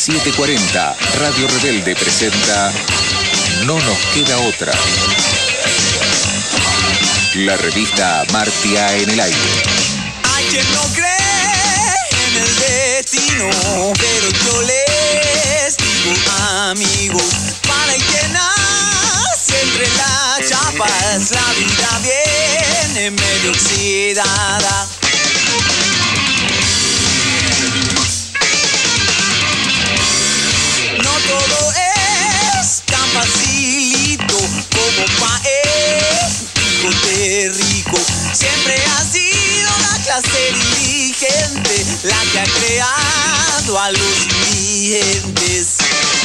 AM740, Radio Rebelde presenta No nos queda otra. La revista Martia en el aire. Hay quien no cree en el destino, pero yo les digo, amigos, para el que nace entre las chapas, la vida viene medio oxidada. No todo es tan facilito como hijo de rico. Siempre ha sido la clase dirigente la que ha creado a los indigentes.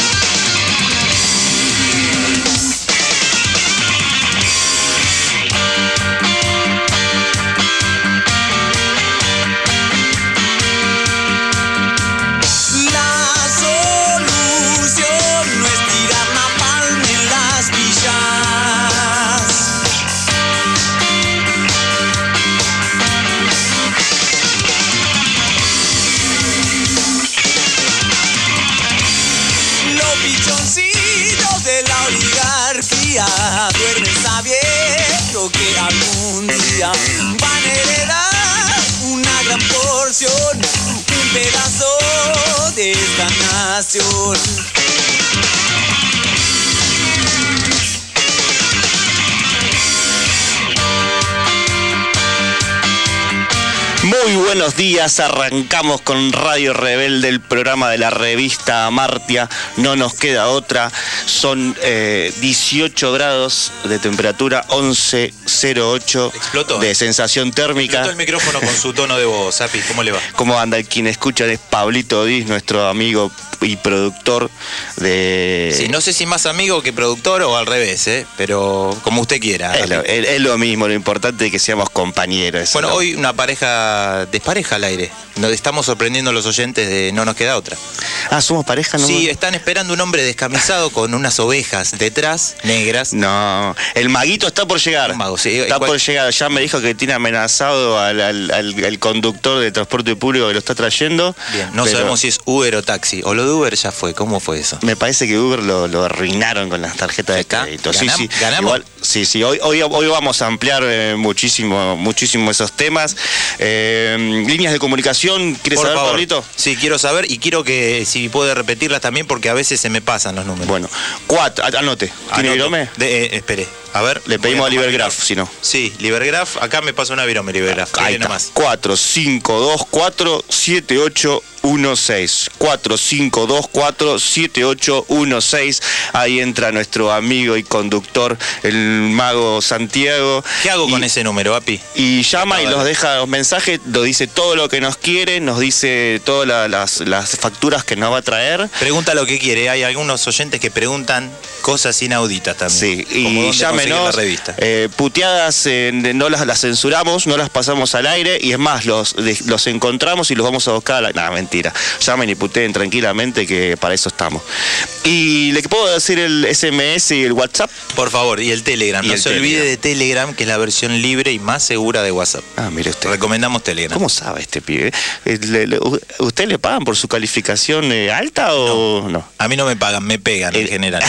Duermen sabiendo que algún día van a heredar una gran porción, un pedazo de esta nación. Muy buenos días, arrancamos con Radio Rebelde, el programa de la revista Martia, no nos queda otra. Son 18 grados de temperatura, 11.08 de sensación térmica. Explotó el micrófono con su tono de voz, Api, ¿cómo le va? ¿Cómo anda? Quien escucha es Pablito Diz, nuestro amigo y productor de... Sí, no sé si más amigo que productor o al revés, pero como usted quiera. Es lo mismo, lo importante es que seamos compañeros. Bueno, ¿no? Hoy una pareja despareja al aire. Nos estamos sorprendiendo a los oyentes de No nos queda otra. Ah, ¿somos pareja? ¿No? Sí, están esperando un hombre descamisado con unas ovejas detrás, negras. No, el maguito está por llegar. Un mago, sí. Está por llegar, ya me dijo que tiene amenazado al conductor de transporte público que lo está trayendo. Bien, no sabemos si es Uber o taxi. O lo de Uber ya fue, ¿cómo fue eso? Me parece que Uber lo arruinaron con las tarjetas de crédito. Sí, ¿Ganamos? Igual, sí, hoy vamos a ampliar muchísimo esos temas. Líneas de comunicación, ¿quieres por saber, favor, Pablito? Sí, quiero saber y quiero que si puede repetirlas también porque a veces se me pasan los números. Bueno, anote. ¿Tiene virome? Espere, a ver. Le pedimos a Libergraph, si no. Sí, Libergraph, acá me pasa una virome, Libergraph. Ahí está, 45247816. 45247816. Ahí entra nuestro amigo y conductor, el mago Santiago. ¿Qué hago con ese número, Api? Y llama y nos deja los mensajes, nos dice todo lo que nos quiere, nos dice todas las facturas que nos va a traer. Pregunta lo que quiere, hay algunos oyentes que preguntan cosas inauditas también. Sí, y llámenos, puteadas no las censuramos, no las pasamos al aire, y es más, los encontramos y los vamos a buscar a la... mentira, llamen y puteen tranquilamente, que para eso estamos. Y le puedo decir el SMS y el WhatsApp. Por favor, y el Telegram, no se olvide de Telegram, que es la versión libre y más segura de WhatsApp. Ah, mire usted. Recomendamos Telegram. ¿Cómo sabe este pibe? ¿Usted le pagan por su calificación alta o no? A mí no me pagan, me pegan en general.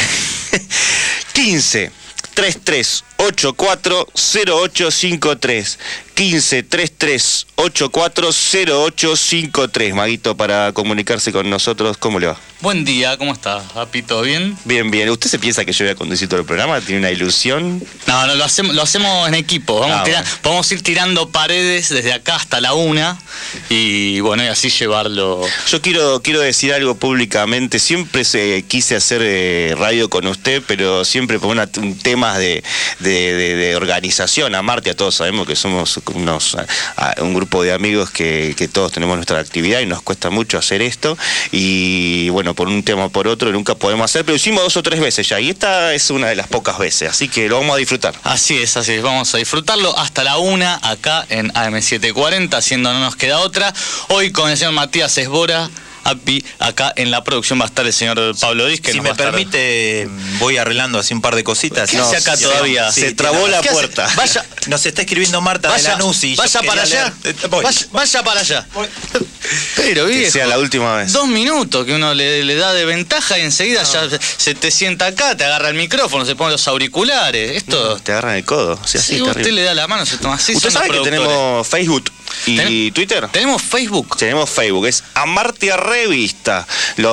15 33 84 0853. 15 33 84 0853. Maguito, para comunicarse con nosotros, ¿cómo le va? Buen día, ¿cómo está, Api? ¿Todo bien? Bien. ¿Usted se piensa que yo voy a conducir todo el programa? ¿Tiene una ilusión? No, lo hacemos en equipo. Vamos a ir tirando paredes desde acá hasta la 1 y bueno, y así llevarlo. Yo quiero decir algo públicamente. Siempre quise hacer radio con usted, pero siempre por temas de organización. A Martia, todos sabemos que somos un grupo de amigos que todos tenemos nuestra actividad y nos cuesta mucho hacer esto, y bueno, por un tema o por otro nunca podemos hacer, pero hicimos 2 o 3 veces ya, y esta es una de las pocas veces, así que lo vamos a disfrutar. Así es, vamos a disfrutarlo hasta la 1 acá en AM740, haciendo No nos queda otra, hoy con el señor Matías Esbora. Api, acá en la producción va a estar el señor Pablo Diz, que si me permite, voy arreglando así un par de cositas. ¿Qué hace acá todavía? Se trabó la puerta. Vaya, nos está escribiendo Marta de Lanús y vaya para allá. Vaya para allá. Pero Que viejo, sea la última vez. 2 minutos que uno le da de ventaja y enseguida ya se te sienta acá, te agarra el micrófono, se pone los auriculares. Esto. Te agarran el codo. O sea, Si así, usted terrible. le da la mano, se toma así. ¿Usted son los sabe que productores. tenemos Facebook y Twitter? Tenemos Facebook. Tenemos Facebook, es Amartya Revista.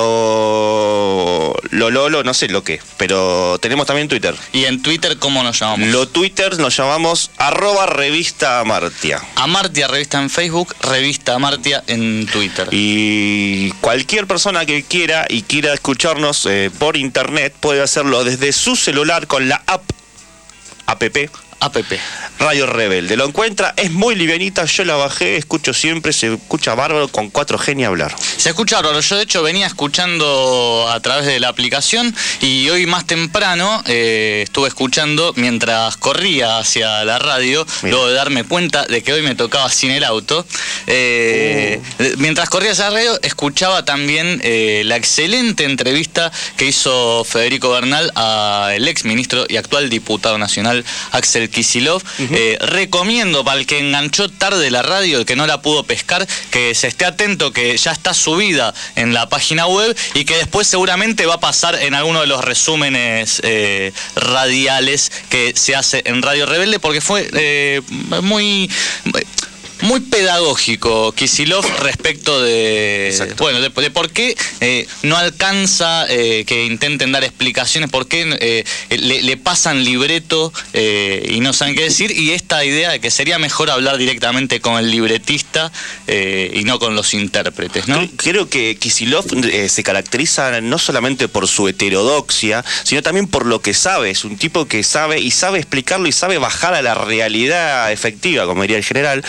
No sé lo que, pero tenemos también Twitter. Y en Twitter, ¿cómo nos llamamos? Los Twitters nos llamamos @revista Amartya. Amartya Revista en Facebook, Revista Amartya en Twitter. Y cualquier persona que quiera escucharnos por internet puede hacerlo desde su celular con la app Radio Rebelde. Lo encuentra, es muy livianita, yo la bajé, escucho siempre, se escucha bárbaro con 4G ni hablar. Se escucha bárbaro. Yo de hecho venía escuchando a través de la aplicación y hoy más temprano estuve escuchando mientras corría hacia la radio. Mira. Luego de darme cuenta de que hoy me tocaba sin el auto. Mientras corría hacia la radio escuchaba también la excelente entrevista que hizo Federico Bernal al ex ministro y actual diputado nacional Axel Kicillof. Recomiendo para el que enganchó tarde la radio, el que no la pudo pescar, que se esté atento, que ya está subida en la página web y que después seguramente va a pasar en alguno de los resúmenes radiales que se hace en Radio Rebelde, porque fue muy pedagógico Kicillof respecto de por qué no alcanza que intenten dar explicaciones, por qué le pasan libreto y no saben qué decir, y esta idea de que sería mejor hablar directamente con el libretista y no con los intérpretes, ¿no? Creo que Kicillof se caracteriza no solamente por su heterodoxia, sino también por lo que sabe. Es un tipo que sabe explicarlo y sabe bajar a la realidad efectiva, como diría el general,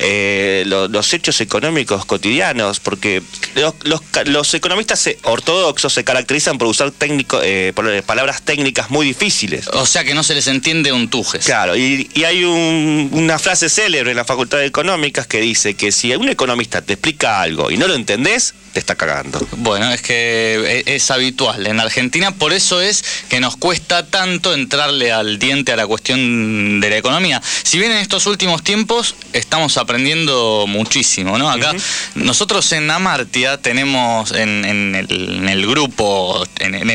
los hechos económicos cotidianos, porque los economistas ortodoxos se caracterizan por usar por palabras técnicas muy difíciles. O sea que no se les entiende un tujes. Claro, y hay una frase célebre en la Facultad de Económicas que dice que si un economista te explica algo y no lo entendés, te está cagando. Bueno, es que es habitual en Argentina, por eso es que nos cuesta tanto entrarle al diente a la cuestión de la economía. Si bien en estos últimos tiempos estamos aprendiendo muchísimo, ¿no? Acá nosotros en Amartya tenemos en el grupo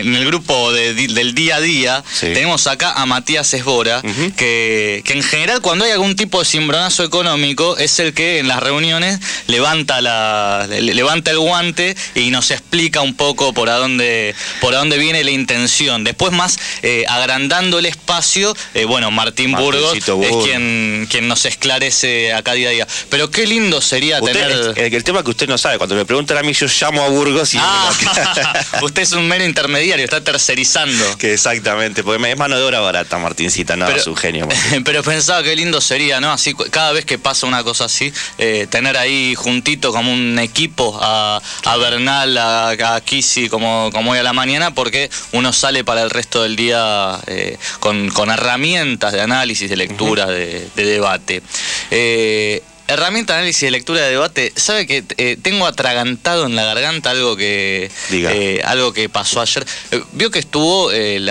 del día a día, sí, tenemos acá a Matías Esbora, que en general cuando hay algún tipo de cimbronazo económico es el que en las reuniones levanta el guante y nos explica un poco por dónde viene la intención. Después más agrandando el espacio, Martín Burgos es quien nos esclarece acá día a día. Pero qué lindo sería tener... El tema que usted no sabe, cuando me preguntan a mí yo llamo a Burgos y... Usted es un mero intermediario, está tercerizando. Que exactamente, porque es mano de obra barata, Martincita, no, es un genio. Martín. Pero pensaba qué lindo sería, ¿no? Así, cada vez que pasa una cosa así, tener ahí juntito como un equipo a Bernal, a Kisi, como hoy a la mañana, porque uno sale para el resto del día con herramientas de análisis, de lectura, de debate. Herramienta de análisis de lectura de debate. ¿Sabe que tengo atragantado en la garganta algo que pasó ayer? Vio que estuvo el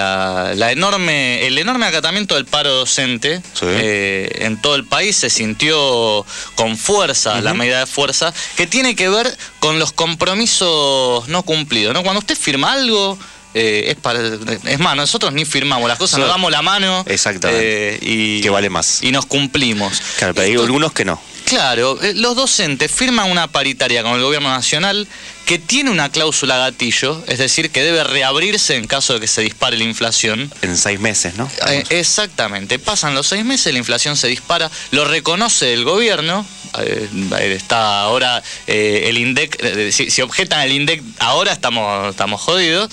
enorme acatamiento del paro docente, sí, en todo el país. Se sintió con fuerza la medida de fuerza que tiene que ver con los compromisos no cumplidos, ¿no? Cuando usted firma algo, es más, nosotros ni firmamos las cosas, nos damos la mano. Exactamente. Y que vale más. Y nos cumplimos. Claro, pero hay algunos que no. Claro, los docentes firman una paritaria con el gobierno nacional que tiene una cláusula gatillo, es decir, que debe reabrirse en caso de que se dispare la inflación. En 6 meses, ¿no? Exactamente, pasan los 6 meses, la inflación se dispara, lo reconoce el gobierno, está ahora el INDEC, si objetan el INDEC ahora estamos jodidos,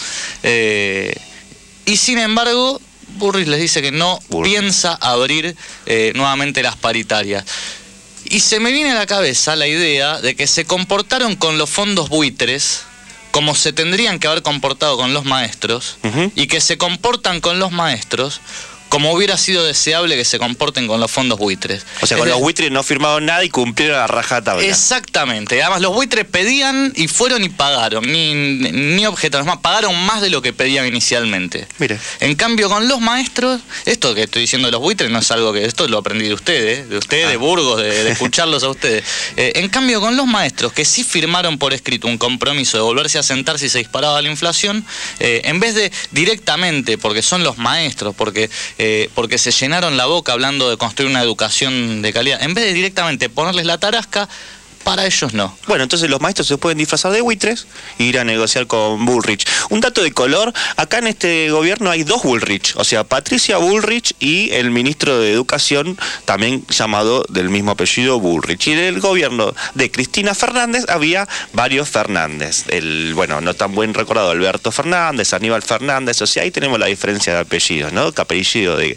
y sin embargo Burris les dice que no piensa abrir nuevamente las paritarias. Y se me viene a la cabeza la idea de que se comportaron con los fondos buitres como se tendrían que haber comportado con los maestros, y que se comportan con los maestros como hubiera sido deseable que se comporten con los fondos buitres. O sea, con los buitres no firmaron nada y cumplieron a rajatabla. Exactamente. Además, los buitres pedían y fueron y pagaron, ni objetaron, es más, pagaron más de lo que pedían inicialmente. Mire. En cambio, con los maestros, esto que estoy diciendo de los buitres no es algo que, esto lo aprendí de ustedes, de Burgos, de escucharlos a ustedes. En cambio, con los maestros, que sí firmaron por escrito un compromiso de volverse a sentar si se disparaba la inflación, en vez de directamente, porque son los maestros, porque se llenaron la boca hablando de construir una educación de calidad, en vez de directamente ponerles la tarasca, para ellos no. Bueno, entonces los maestros se pueden disfrazar de buitres e ir a negociar con Bullrich. Un dato de color, acá en este gobierno hay 2 Bullrich, o sea, Patricia Bullrich y el ministro de Educación, también llamado del mismo apellido Bullrich. Y en el gobierno de Cristina Fernández había varios Fernández. Bueno, no tan buen recordado, Alberto Fernández, Aníbal Fernández, o sea, ahí tenemos la diferencia de apellidos, ¿no? Apellido de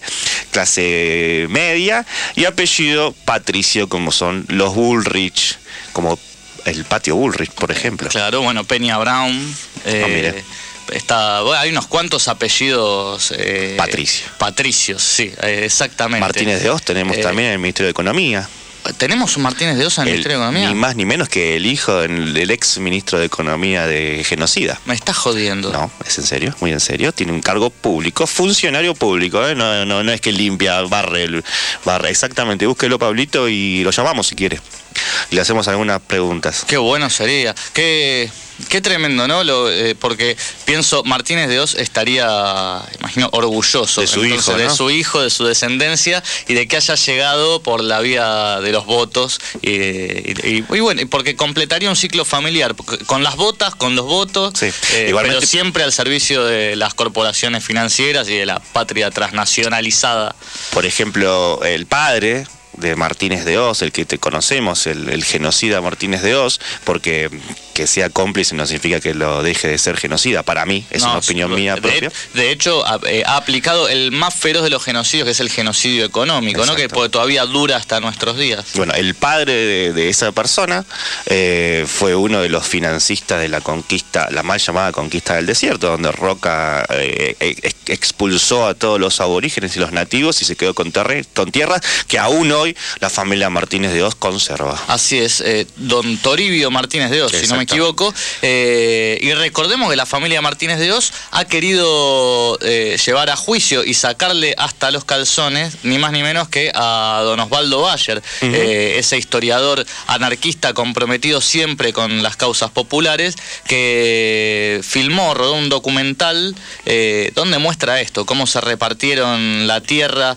clase media y apellido patricio, como son los Bullrich, como el patio Bullrich, por ejemplo. Claro, bueno, Peña Brown. Mire. Hay unos cuantos apellidos. Patricios, sí, exactamente. Martínez de Oz tenemos también en el Ministerio de Economía. ¿Tenemos un Martínez de Oz en el Ministerio de Economía? Ni más ni menos que el hijo del ex ministro de Economía de genocida. Me estás jodiendo. No, es en serio, muy en serio. Tiene un cargo público, funcionario público, ¿eh? No es que limpia, barre, exactamente. Búsquelo, Pablito, y lo llamamos si quiere. Y le hacemos algunas preguntas. Qué bueno sería. Qué tremendo, ¿no? Porque pienso, Martínez de Oz estaría, imagino, orgulloso de su hijo, ¿no? De su hijo, de su descendencia y de que haya llegado por la vía de los votos. Y bueno, porque completaría un ciclo familiar, con las botas, con los votos, sí. Pero siempre al servicio de las corporaciones financieras y de la patria transnacionalizada. Por ejemplo, el padre de Martínez de Oz, el que te conocemos, el genocida Martínez de Oz, porque que sea cómplice no significa que lo deje de ser genocida, para mí, es una opinión mía propia. De hecho, ha aplicado el más feroz de los genocidios, que es el genocidio económico, ¿no? Que todavía dura hasta nuestros días. Bueno, el padre de esa persona fue uno de los financistas de la conquista, la mal llamada conquista del desierto, donde Roca expulsó a todos los aborígenes y los nativos y se quedó con tierras que aún hoy la familia Martínez de Oz conserva. Así es, don Toribio Martínez de Oz, si no me equivoco. Y recordemos que la familia Martínez de Oz ha querido llevar a juicio y sacarle hasta los calzones, ni más ni menos que a don Osvaldo Bayer, ese historiador anarquista comprometido siempre con las causas populares, que rodó un documental donde muestra esto, cómo se repartieron la tierra,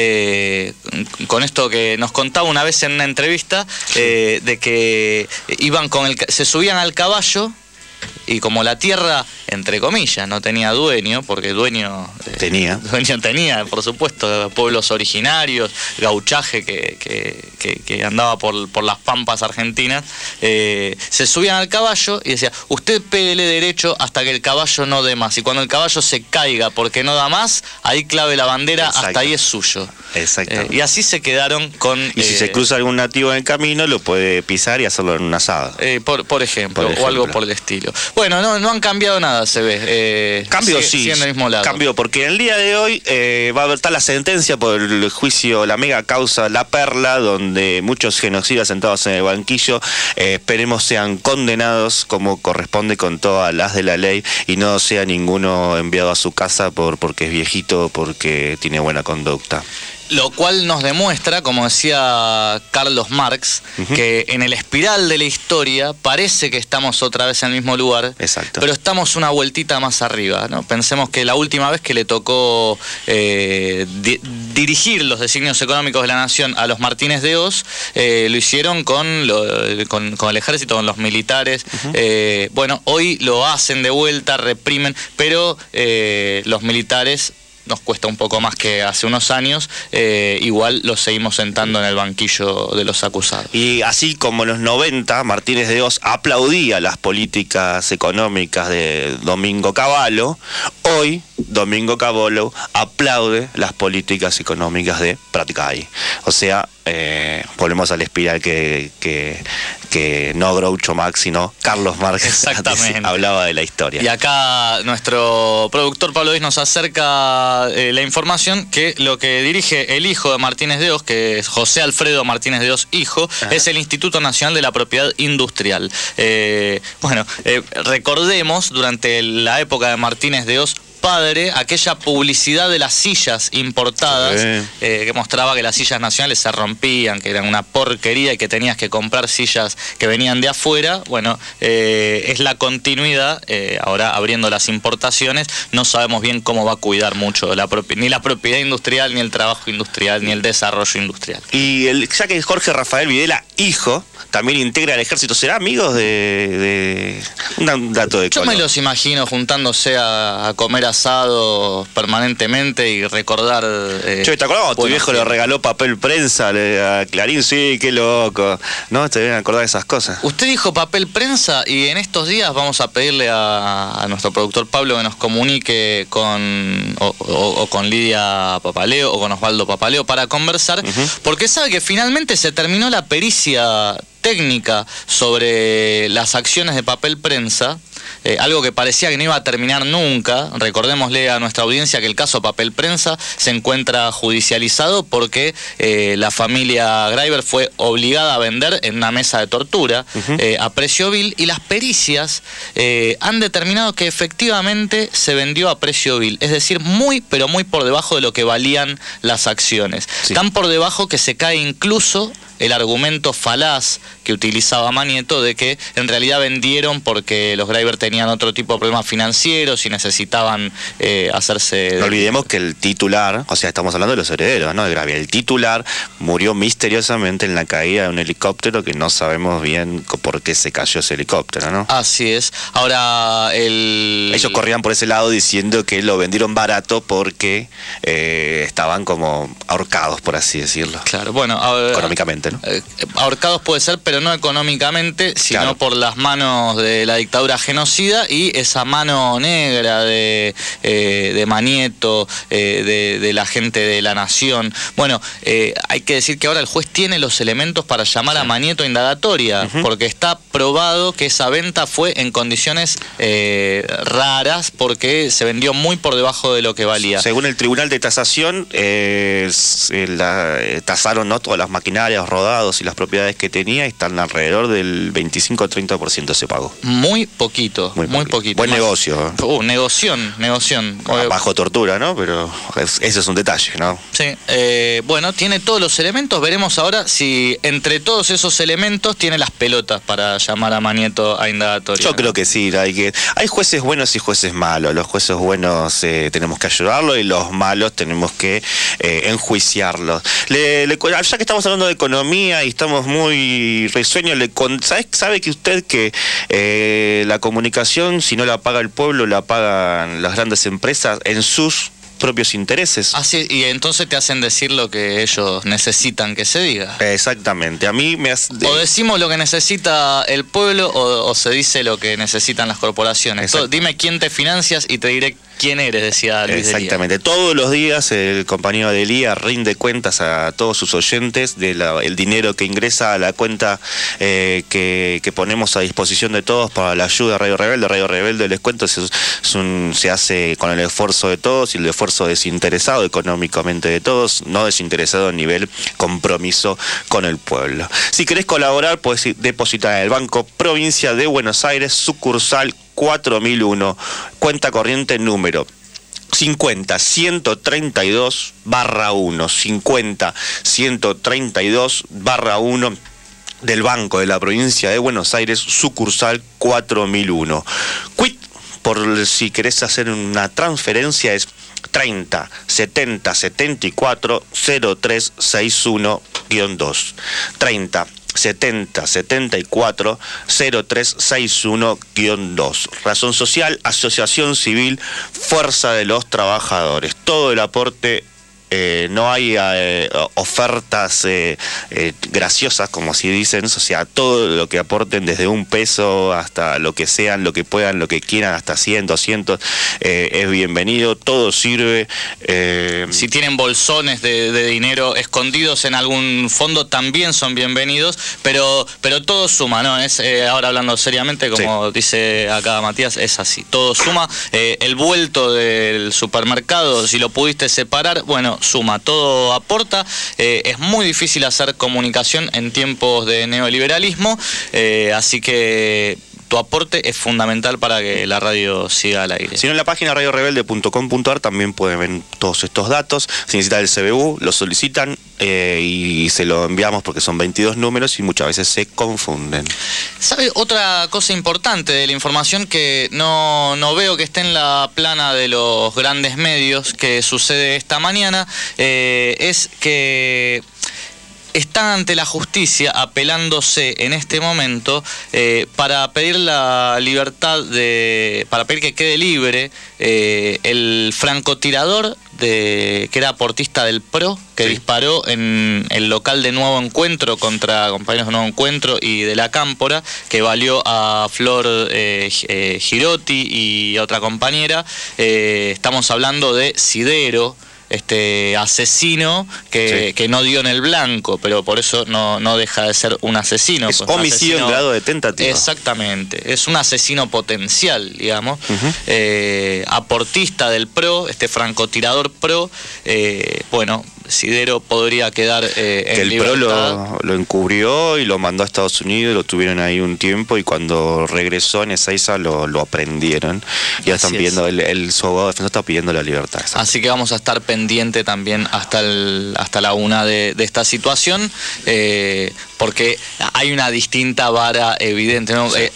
con esto que nos contaba una vez en una entrevista, de que iban se subían al caballo y como la tierra, entre comillas, no tenía dueño, porque dueño tenía, por supuesto, pueblos originarios, gauchaje que andaba por las pampas argentinas, se subían al caballo y decía, usted pégale derecho hasta que el caballo no dé más, y cuando el caballo se caiga porque no da más, ahí clave la bandera. Exacto. Hasta ahí es suyo. Exacto. Y así se quedaron con... Y si se cruza algún nativo en el camino, lo puede pisar y hacerlo en un asado. Por ejemplo, o algo por el estilo. Bueno, no han cambiado nada, se ve. Cambio sí, en el mismo lado. Cambio, porque el día de hoy va a haber la sentencia por el juicio, la mega causa La Perla, donde muchos genocidas sentados en el banquillo, esperemos sean condenados como corresponde con todas las de la ley y no sea ninguno enviado a su casa porque es viejito o porque tiene buena conducta. Lo cual nos demuestra, como decía Carlos Marx, que en el espiral de la historia parece que estamos otra vez en el mismo lugar. Exacto. Pero estamos una vueltita más arriba, ¿no? Pensemos que la última vez que le tocó dirigir los designios económicos de la nación a los Martínez de Oz, lo hicieron con el ejército, con los militares. Bueno, hoy lo hacen de vuelta, reprimen, pero los militares... nos cuesta un poco más que hace unos años, igual los seguimos sentando en el banquillo de los acusados. Y así como en los 90, Martínez de Oz aplaudía las políticas económicas de Domingo Cavallo, hoy Domingo Cavallo aplaude las políticas económicas de Prat Gai. O sea, volvemos a la espiral que no Groucho Marx, sino Carlos Marx Exactamente. hablaba de la historia. Y acá nuestro productor Pablo Díaz nos acerca la información que lo que dirige el hijo de Martínez de Hoz, que es José Alfredo Martínez de Hoz, hijo, es el Instituto Nacional de la Propiedad Industrial. Recordemos, durante la época de Martínez de Hoz, padre, aquella publicidad de las sillas importadas, que mostraba que las sillas nacionales se rompían, que eran una porquería y que tenías que comprar sillas que venían de afuera. Bueno, es la continuidad, ahora abriendo las importaciones, no sabemos bien cómo va a cuidar mucho ni la propiedad industrial, ni el trabajo industrial, ni el desarrollo industrial. Y ya que Jorge Rafael Videla, hijo, también integra el ejército, ¿será amigos de un dato de color? Yo me los imagino juntándose a comer asado permanentemente y recordar... Che, ¿te acordás cuando tu viejo le regaló papel prensa a Clarín? Sí, qué loco. ¿No? Te deben acordar de esas cosas. Usted dijo papel prensa y en estos días vamos a pedirle a nuestro productor Pablo que nos comunique con Lidia Papaleo o con Osvaldo Papaleo para conversar, porque sabe que finalmente se terminó la pericia técnica sobre las acciones de papel prensa, algo que parecía que no iba a terminar nunca. Recordémosle a nuestra audiencia que el caso papel prensa se encuentra judicializado porque la familia Greiber fue obligada a vender en una mesa de tortura a precio vil, y las pericias han determinado que efectivamente se vendió a precio vil, es decir, muy pero muy por debajo de lo que valían las acciones, tan por debajo que se cae incluso el argumento falaz que utilizaba Manieto de que en realidad vendieron porque los Greiber tenían otro tipo de problemas financieros y necesitaban hacerse... No olvidemos que el titular, o sea, estamos hablando de los herederos, ¿no? De Greiber. El titular murió misteriosamente en la caída de un helicóptero que no sabemos bien por qué se cayó ese helicóptero, ¿no? Así es. Ahora, ellos corrían por ese lado diciendo que lo vendieron barato porque estaban como ahorcados, por así decirlo. Claro, bueno... económicamente, ¿no? Ahorcados puede ser, pero no económicamente, sino claro, por las manos de la dictadura genocida y esa mano negra de Manieto, de la gente de La Nación. Bueno, hay que decir que ahora el juez tiene los elementos para llamar a Manieto a indagatoria, porque está probado que esa venta fue en condiciones raras, porque se vendió muy por debajo de lo que valía. Según el Tribunal de Tasación, tasaron, ¿no?, todas las maquinarias, rodados y las propiedades que tenía, y están alrededor del 25-30% se pagó. Muy poquito, muy poquito. Buen negocio. Negoción. Bajo tortura, ¿no? Pero ese es un detalle, ¿no? Sí, bueno, tiene todos los elementos. Veremos ahora si entre todos esos elementos tiene las pelotas para llamar a Manieto a indagatoria. Yo creo que sí, hay jueces buenos y jueces malos. Los jueces buenos tenemos que ayudarlos, y los malos tenemos que enjuiciarlos. Ya que estamos hablando de economía y estamos muy risueños, ¿sabe que usted que la comunicación, si no la paga el pueblo, la pagan las grandes empresas en sus propios intereses? Así, y entonces te hacen decir lo que ellos necesitan que se diga. Exactamente. A mí me o decimos lo que necesita el pueblo o se dice lo que necesitan las corporaciones. Dime quién te financias y te diré quién eres, decía Luis Exactamente. Todos los días el compañero de Elía rinde cuentas a todos sus oyentes del dinero que ingresa a la cuenta que ponemos a disposición de todos para la ayuda a Radio Rebelde. Radio Rebelde, les cuento, se hace con el esfuerzo de todos y el esfuerzo desinteresado económicamente de todos, no desinteresado a nivel compromiso con el pueblo. Si querés colaborar, podés depositar en el Banco Provincia de Buenos Aires, sucursal 4001, cuenta corriente número 50-132-1, 50-132-1 del Banco de la Provincia de Buenos Aires, sucursal 4001. Quit, por si querés hacer una transferencia, es 30 70 74 03 61-2, 30 70 74 03 61-2. Razón social, asociación civil, Fuerza de los Trabajadores. Todo el aporte no hay ofertas graciosas, como así dicen, o sea, todo lo que aporten desde $1 hasta lo que sean, lo que puedan, lo que quieran, hasta 100, 200, es bienvenido, todo sirve. Si tienen bolsones de dinero escondidos en algún fondo, también son bienvenidos, pero todo suma, ¿no? Es, ahora hablando seriamente, como dice acá Matías, es así, todo suma. El vuelto del supermercado, si lo pudiste separar, bueno, suma, todo aporta. Es muy difícil hacer comunicación en tiempos de neoliberalismo, así que tu aporte es fundamental para que la radio siga al aire. Si no, en la página radiorebelde.com.ar también pueden ver todos estos datos. Si necesitan el CBU, lo solicitan y se lo enviamos porque son 22 números y muchas veces se confunden. ¿Sabe otra cosa importante de la información que no veo que esté en la plana de los grandes medios que sucede esta mañana? Es que están ante la justicia apelándose en este momento para pedir la libertad para pedir que quede libre el francotirador que era aportista del PRO, que disparó en el local de Nuevo Encuentro contra compañeros de Nuevo Encuentro y de la Cámpora, que valió a Flor Girotti y a otra compañera. Estamos hablando de Sidero, este asesino que no dio en el blanco, pero por eso no deja de ser un asesino. Es pues, homicidio en grado de tentativa. Exactamente, es un asesino potencial, digamos. Aportista del PRO, este francotirador PRO, bueno, Sidero podría quedar en libertad. El PRO lo encubrió y lo mandó a Estados Unidos, y lo tuvieron ahí un tiempo, y cuando regresó en Ezeiza lo aprendieron. Y ya están pidiendo, su abogado defensor está pidiendo la libertad. Así que vamos a estar pendiente también hasta la una de esta situación, porque hay una distinta vara evidente, ¿no? Sí.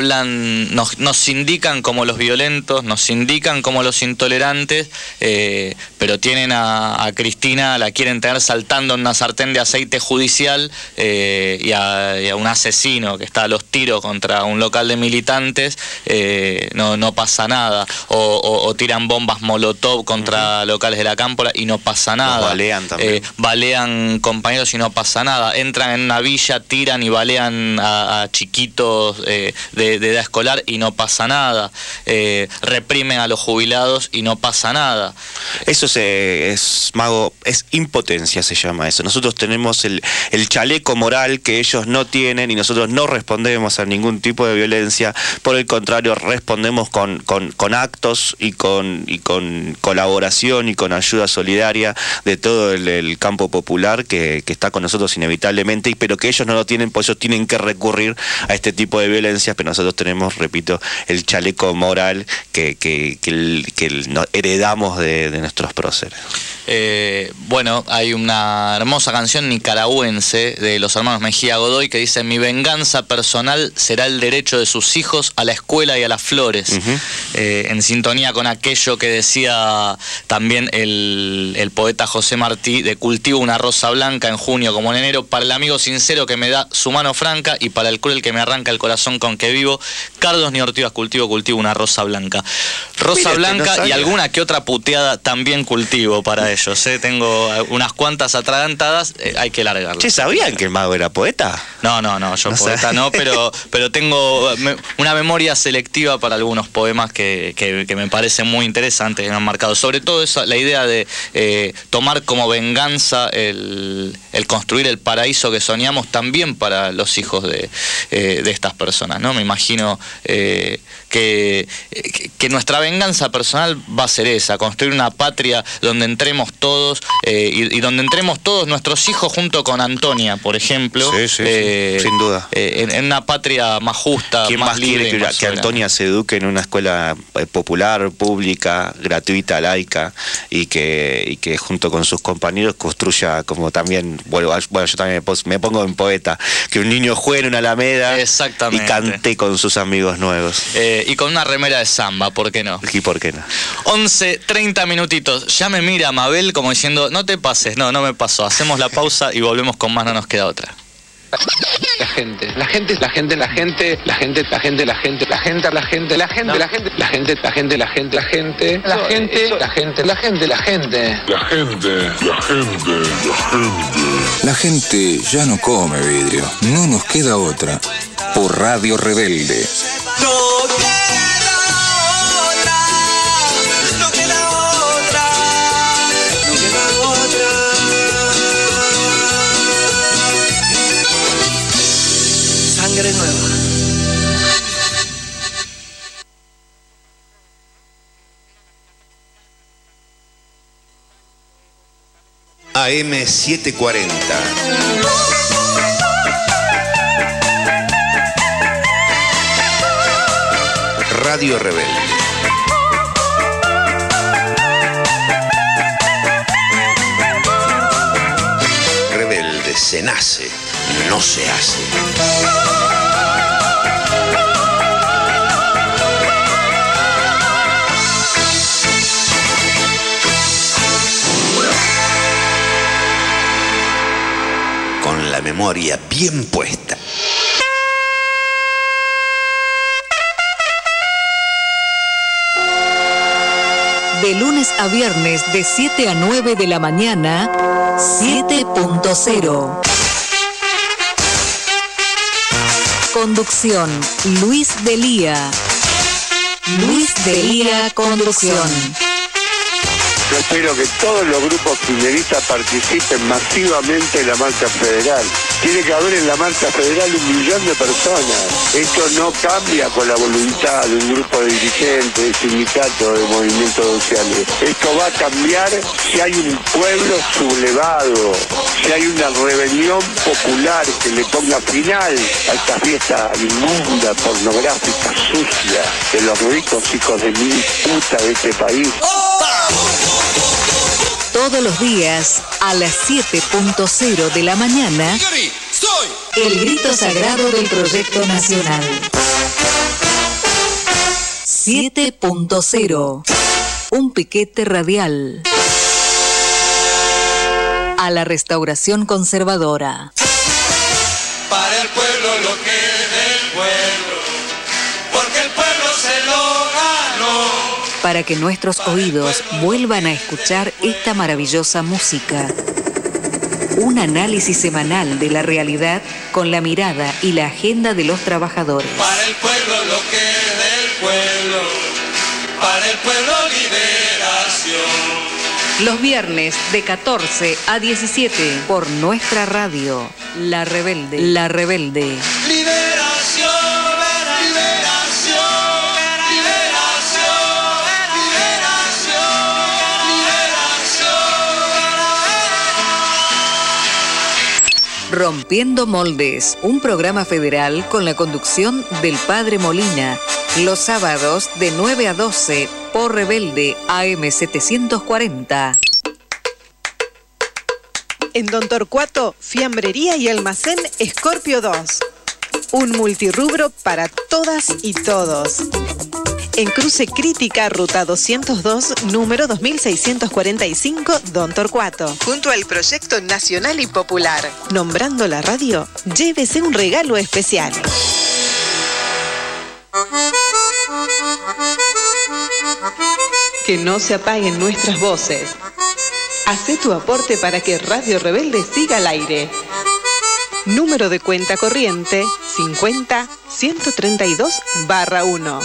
Nos indican como los violentos, nos indican como los intolerantes, pero tienen a Cristina, la quieren tener saltando en una sartén de aceite judicial, y a un asesino que está a los tiros contra un local de militantes, no pasa nada, o tiran bombas molotov contra locales de la Cámpora y no pasa nada. Los balean también. Balean compañeros y no pasa nada. Entran en una villa, tiran y balean a chiquitos de edad escolar y no pasa nada. Reprimen a los jubilados y no pasa nada. Eso es Mago, es impotencia, se llama eso. Nosotros tenemos el chaleco moral que ellos no tienen, y nosotros no respondemos a ningún tipo de violencia. Por el contrario, respondemos con actos y con colaboración y con ayuda solidaria de todo el campo popular que está con nosotros inevitablemente, pero que ellos no lo tienen, por eso tienen que recurrir a este tipo de violencias. Pero nosotros tenemos, repito, el chaleco moral que heredamos de nuestros próceres. Bueno, hay una hermosa canción nicaragüense de los hermanos Mejía Godoy que dice: mi venganza personal será el derecho de sus hijos a la escuela y a las flores. En sintonía con aquello que decía también el poeta José Martí, de cultivo una rosa blanca en junio como en enero, para el amigo sincero que me da su mano franca, y para el cruel que me arranca el corazón con que vivo, Cardos ni ortivas cultivo una rosa blanca. Rosa blanca, y alguna que otra puteada también cultivo para ellos. Tengo unas cuantas atragantadas, hay que largarlas. ¿Che, sabían que el Mago era poeta? No, yo no poeta no, pero tengo una memoria selectiva para algunos poemas que me parecen muy interesantes, que me han marcado. Sobre todo la idea de tomar como venganza el construir el paraíso que soñamos también para los hijos de estas personas, ¿no? Me imagino que nuestra venganza personal va a ser esa: construir una patria donde entremos todos, y donde entremos todos nuestros hijos junto con Antonia, por ejemplo. Sí, sin duda. En una patria más justa, ¿quién más más libre, quiere que Antonia se eduque en una escuela popular, pública, gratuita, laica, y que junto con sus compañeros construya, como también, bueno, yo también me pongo en poeta, que un niño juegue en una alameda y cante con sus amigos nuevos? Y con una remera de samba, ¿por qué no? ¿Y por qué no? 11:30 minutitos. Ya me mira Mabel como diciendo: no te pases. No me pasó. Hacemos la pausa y volvemos con más, no nos queda otra. La gente, la gente, la gente, la gente, la gente, la gente, la gente, la gente, la gente, la gente, la gente, la gente, la gente, la gente, la gente, la gente, la gente, la gente, la gente. La gente, la gente, la gente. La gente ya no come vidrio. No nos queda otra. Por Radio Rebelde. No queda otra, no queda otra, no queda otra. Sangre nueva. AM740. Radio Rebelde. Rebelde se nace, no se hace. Con la memoria bien puesta. De lunes a viernes de 7 a 9 de la mañana, 7.0. Conducción, Luis Delía. Luis Delía, conducción. Yo espero que todos los grupos kirchneristas participen masivamente en la marcha federal. Tiene que haber en la marcha federal 1 millón de personas. Esto no cambia con la voluntad de un grupo de dirigentes, de sindicatos, de movimientos sociales. Esto va a cambiar si hay un pueblo sublevado, si hay una rebelión popular que le ponga final a esta fiesta inmunda, pornográfica, sucia, de los ricos hijos de mil puta de este país. Todos los días a las 7.0 de la mañana, el grito sagrado del Proyecto Nacional. 7.0. Un piquete radial a la restauración conservadora. Para el pueblo lo que es del pueblo, porque el pueblo se lo ganó. Para que nuestros oídos vuelvan a escuchar esta maravillosa música. Un análisis semanal de la realidad con la mirada y la agenda de los trabajadores. Para el pueblo lo que es del pueblo, para el pueblo liberación. Los viernes de 14 a 17 por nuestra radio, La Rebelde. La Rebelde. Liberación, liberación, liberación, liberación. Rompiendo Moldes, un programa federal con la conducción del Padre Molina, los sábados de 9 a 12 por Rebelde AM740. En Don Torcuato, fiambrería y almacén Scorpio 2. Un multirrubro para todas y todos. En Cruce Crítica, ruta 202, número 2645, Don Torcuato. Junto al Proyecto Nacional y Popular. Nombrando la radio, llévese un regalo especial. Que no se apaguen nuestras voces. Hacé tu aporte para que Radio Rebelde siga al aire. Número de cuenta corriente 50-132-1.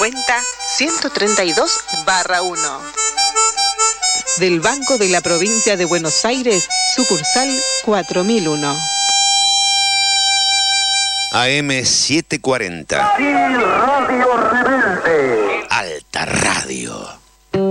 50-132-1. Del Banco de la Provincia de Buenos Aires, sucursal 4001. AM740. Sí, Radio Rebelde. Alta Radio.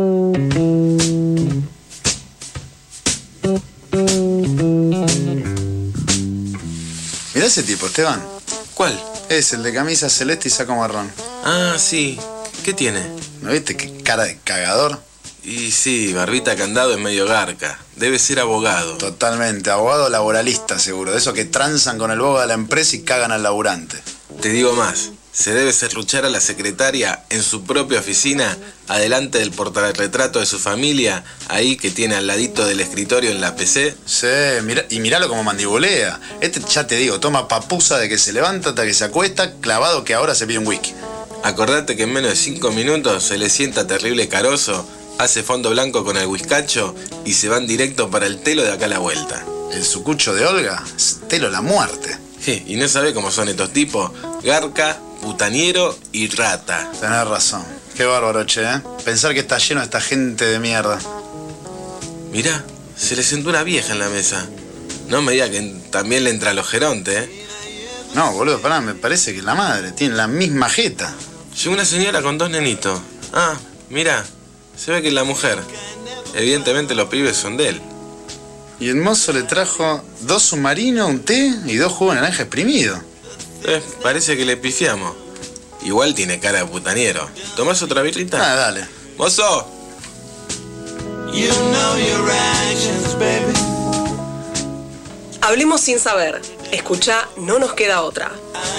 Mirá ese tipo, Esteban. ¿Cuál? Es el de camisa celeste y saco marrón. Ah, sí. ¿Qué tiene? ¿No viste qué cara de cagador? Y sí, barbita candado es medio garca. Debe ser abogado. Totalmente, abogado laboralista seguro. De esos que transan con el boga de la empresa y cagan al laburante. Te digo más. se debe serruchar a la secretaria en su propia oficina, adelante del portarretrato de su familia, ahí que tiene al ladito del escritorio en la PC. Sí, miralo como mandibulea. Ya te digo, toma papusa de que se levanta hasta que se acuesta, clavado que ahora se pide un whisky. Acordate que en menos de 5 minutos se le sienta terrible carozo, hace fondo blanco con el whiskacho y se van directo para el telo de acá a la vuelta. El sucucho de Olga, telo la muerte. Sí, y no sabe cómo son estos tipos: garca, putaniero y rata. Tenés razón. Qué bárbaro, che, ¿eh? Pensar que está lleno de esta gente de mierda. Mirá, se le sentó una vieja en la mesa. No me diga que también le entra al ojeronte, ¿eh? No, boludo, pará, me parece que la madre tiene la misma jeta. Llegó una señora con 2 nenitos. Ah, mirá, se ve que es la mujer. Evidentemente los pibes son de él. Y el mozo le trajo 2 submarinos, un té y 2 jugos de naranja exprimido. Parece que le pifiamos. Igual tiene cara de putaniero. ¿Tomás otra birrita? Ah, dale. ¡Mozo! Hablemos sin saber. Escuchá, no nos queda otra.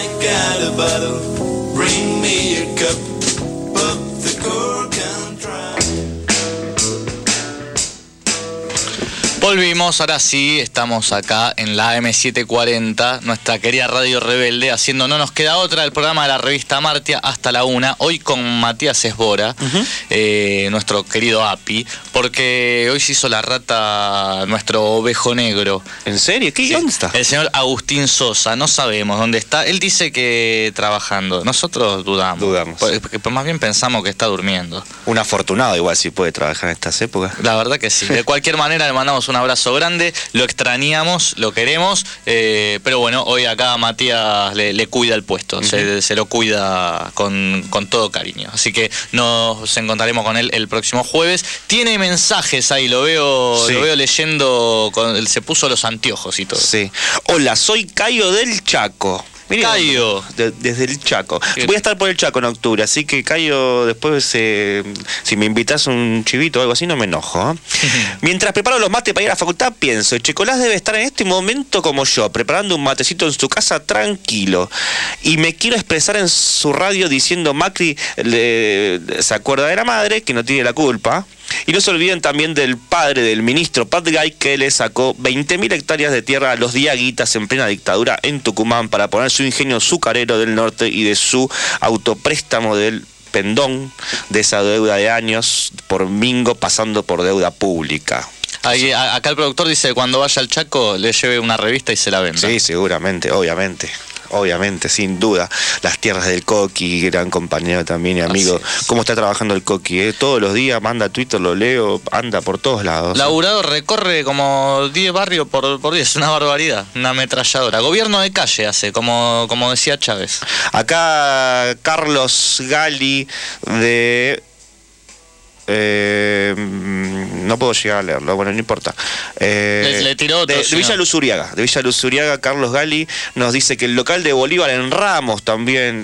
Volvimos, ahora sí, estamos acá en la AM740, nuestra querida Radio Rebelde, haciendo No Nos Queda Otra, el programa de la revista Martia, hasta la 1, hoy con Matías Esbora, nuestro querido Api, porque hoy se hizo la rata nuestro ovejo negro. ¿En serio? ¿Qué? ¿Dónde está? El señor Agustín Sosa, no sabemos dónde está, él dice que trabajando, nosotros dudamos. Porque más bien pensamos que está durmiendo. Un afortunado igual si puede trabajar en estas épocas. La verdad que sí, de cualquier manera le mandamos un abrazo grande, lo extrañamos, lo queremos, pero bueno, hoy acá Matías le cuida el puesto, se lo cuida con todo cariño, así que nos encontraremos con él el próximo jueves. Tiene mensajes ahí, lo veo leyendo, se puso los anteojos y todo. Sí. Hola, soy Cayo del Chaco. Mira, Cayo. Desde el Chaco. Voy a estar por el Chaco en octubre, así que Cayo, después si me invitas un chivito o algo así, no me enojo. Mientras preparo los mates para ir a la facultad, pienso, Checolás debe estar en este momento como yo, preparando un matecito en su casa tranquilo. Y me quiero expresar en su radio diciendo, Macri se acuerda de la madre, que no tiene la culpa. Y no se olviden también del padre del ministro Patgay, que le sacó 20.000 hectáreas de tierra a los diaguitas en plena dictadura en Tucumán para poner su ingenio azucarero del norte y de su autopréstamo del pendón de esa deuda de años por Mingo pasando por deuda pública. Acá el productor dice que cuando vaya al Chaco le lleve una revista y se la venda. Sí, seguramente, obviamente, sin duda. Las tierras del Coqui, gran compañero también y amigo. ¿Cómo está trabajando el Coqui? Todos los días manda Twitter, lo leo, anda por todos lados. Laburado, recorre como 10 barrios por día, es una barbaridad, una ametralladora. Gobierno de calle hace, como decía Chávez. Acá Carlos Gali de... no puedo llegar a leerlo, bueno, no importa. Le tiró otro, de Villa Luz Uriaga, Carlos Gali nos dice que el local de Bolívar en Ramos también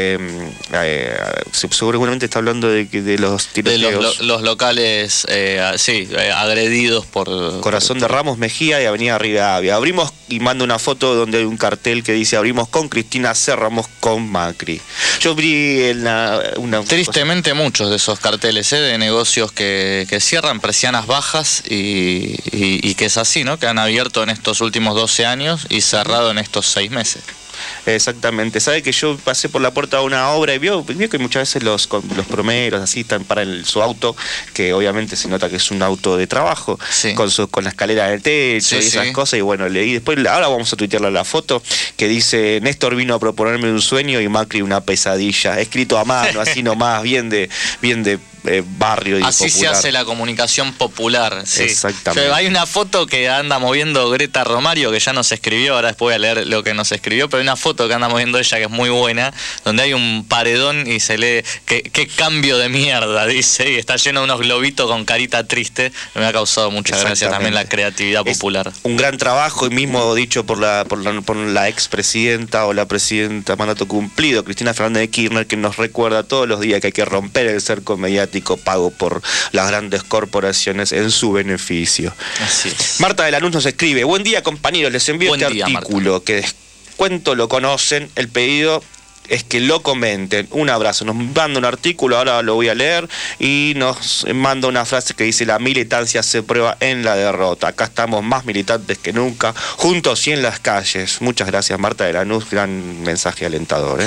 seguramente está hablando de los tiroteos. De los locales, agredidos por... Corazón de Ramos Mejía y Avenida Rivadavia. Abrimos y manda una foto donde hay un cartel que dice abrimos con Cristina, cerramos con Macri. Yo vi una tristemente muchos de esos carteles, de negocios que cierran, persianas bajas y que es así, ¿no? Que han abierto en estos últimos 12 años y cerrado en estos 6 meses. Exactamente. Sabe que yo pasé por la puerta de una obra y vio que muchas veces los promeros así están para su auto, que obviamente se nota que es un auto de trabajo, con la escalera del techo y esas cosas, y bueno, leí después, ahora vamos a tuitearle la foto, que dice, Néstor vino a proponerme un sueño y Macri una pesadilla, escrito a mano, así nomás, bien de barrio y así popular. Se hace la comunicación popular. Sí. Exactamente. Hay una foto que anda moviendo Greta Romario, que ya nos escribió, ahora después voy a leer lo que nos escribió, pero hay una foto que anda moviendo ella que es muy buena, donde hay un paredón y se lee qué cambio de mierda, dice, y está lleno de unos globitos con carita triste. Me ha causado mucha gracia también la creatividad popular. Un gran trabajo, y mismo dicho por la expresidenta o la presidenta mandato cumplido, Cristina Fernández de Kirchner, que nos recuerda todos los días que hay que romper el cerco mediático pago por las grandes corporaciones en su beneficio. Así es. Marta de Lanús nos escribe: buen día, compañeros, les envío artículo, Marta, que descuento lo conocen, el pedido es que lo comenten. Un abrazo. Nos manda un artículo, ahora lo voy a leer, y nos manda una frase que dice: la militancia se prueba en la derrota. Acá estamos más militantes que nunca, juntos y en las calles. Muchas gracias, Marta de Lanús, gran mensaje alentador.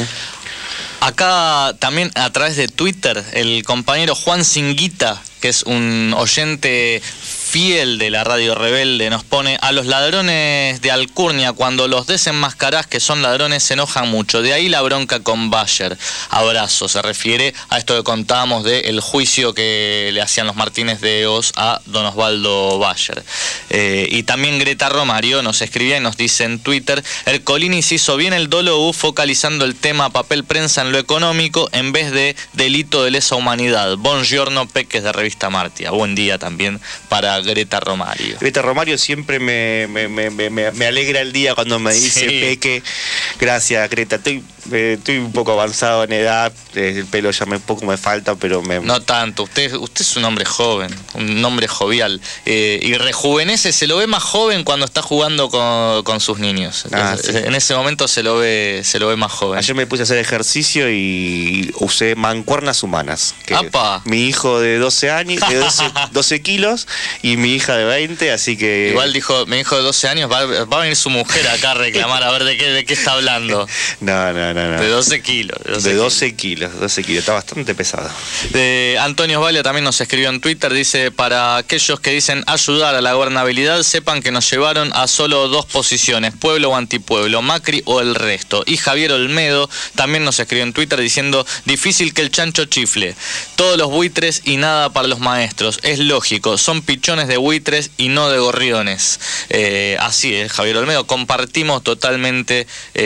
Acá también a través de Twitter, el compañero Juan Singuita, que es un oyente fiel de la Radio Rebelde, nos pone: a los ladrones de Alcurnia, cuando los desenmascarás que son ladrones, se enojan mucho. De ahí la bronca con Bayer. Abrazo. Se refiere a esto que contábamos del juicio que le hacían los Martínez de Eos a don Osvaldo Bayer. Y también Greta Romario nos escribía y nos dice en Twitter: Ercolini se hizo bien el dolo focalizando el tema papel prensa en lo económico en vez de delito de lesa humanidad. Buongiorno, Peques de Revista Martia. Buen día también para Greta Romario. Greta Romario siempre me alegra el día cuando me dice Peque. Gracias, Greta. Estoy un poco avanzado en edad, el pelo ya poco me falta, pero No tanto, usted es un hombre joven, un hombre jovial, y rejuvenece, se lo ve más joven cuando está jugando con sus niños. Entonces, en ese momento se lo ve más joven. Ayer me puse a hacer ejercicio y usé mancuernas humanas. Mi hijo de 12 años, de 12 kilos, y mi hija de 20, así que... Igual dijo, mi hijo de 12 años, va a venir su mujer acá a reclamar a ver de qué está hablando. No. De 12 kilos. De 12 kilos, está bastante pesado. Antonio Osvaldo también nos escribió en Twitter, dice: para aquellos que dicen ayudar a la gobernabilidad, sepan que nos llevaron a solo dos posiciones, pueblo o antipueblo, Macri o el resto. Y Javier Olmedo también nos escribió en Twitter diciendo: difícil que el chancho chifle, todos los buitres y nada para los maestros, es lógico, son pichones de buitres y no de gorriones. Así es, Javier Olmedo, compartimos totalmente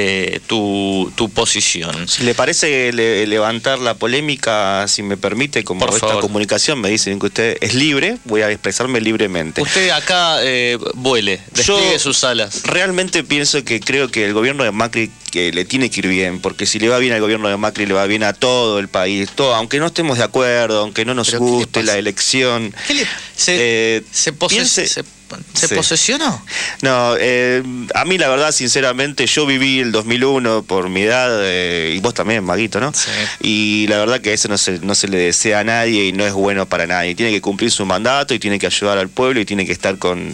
tu posición. Si le parece levantar la polémica, si me permite, como esta comunicación me dicen que usted es libre, voy a expresarme libremente. Usted acá vuele, despliegue sus alas. Realmente creo que el gobierno de Macri que le tiene que ir bien, porque si le va bien al gobierno de Macri, le va bien a todo el país, aunque no estemos de acuerdo, aunque no nos guste la elección. ¿Se posesionó? No, a mí la verdad, sinceramente, yo viví el 2001 por mi edad, y vos también, Maguito, ¿no? Sí. Y la verdad que eso no se le desea a nadie y no es bueno para nadie. Tiene que cumplir su mandato y tiene que ayudar al pueblo y tiene que estar con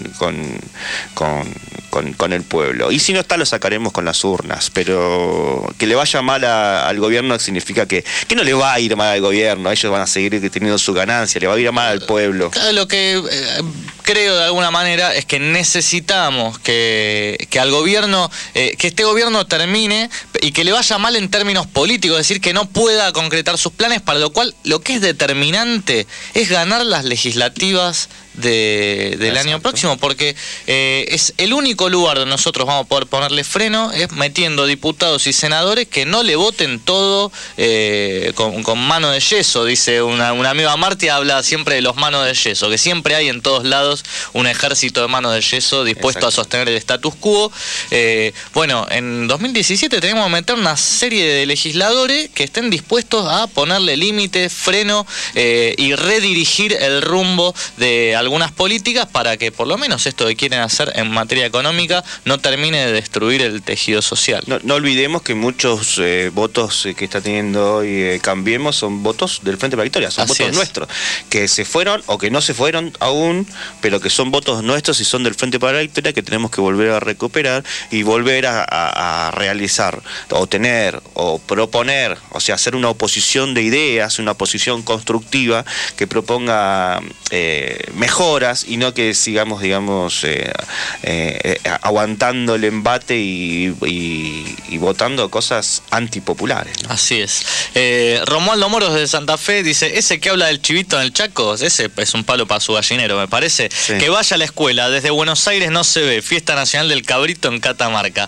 el pueblo. Y si no está, lo sacaremos con las urnas. Pero que le vaya mal al gobierno significa que no le va a ir mal al gobierno. Ellos van a seguir teniendo su ganancia, le va a ir mal al pueblo. Lo que creo de alguna manera es que necesitamos que al gobierno, que este gobierno termine y que le vaya mal en términos políticos, es decir, que no pueda concretar sus planes, para lo cual lo que es determinante es ganar las legislativas del año próximo, porque es el único lugar donde nosotros vamos a poder ponerle freno, es metiendo diputados y senadores que no le voten todo con mano de yeso. Dice una amiga Martia, habla siempre de los manos de yeso, que siempre hay en todos lados un ejército de manos de yeso dispuesto a sostener el status quo. Bueno, en 2017 tenemos que meter una serie de legisladores que estén dispuestos a ponerle límite, freno y redirigir el rumbo de algunas políticas para que por lo menos esto que quieren hacer en materia económica no termine de destruir el tejido social. No olvidemos que muchos votos que está teniendo hoy Cambiemos son votos del Frente para la Victoria, son votos nuestros, que se fueron o que no se fueron aún, pero que son votos nuestros y son del Frente para la Victoria, que tenemos que volver a recuperar y volver a realizar, o tener, o proponer, o sea, hacer una oposición de ideas, una oposición constructiva que proponga mejoras y no que sigamos, digamos, aguantando el embate y votando cosas antipopulares, ¿no? Así es. Romualdo Moros de Santa Fe dice: ese que habla del chivito en el Chaco, ese es un palo para su gallinero, me parece. Sí. Que vaya a la escuela, desde Buenos Aires no se ve, Fiesta Nacional del Cabrito en Catamarca.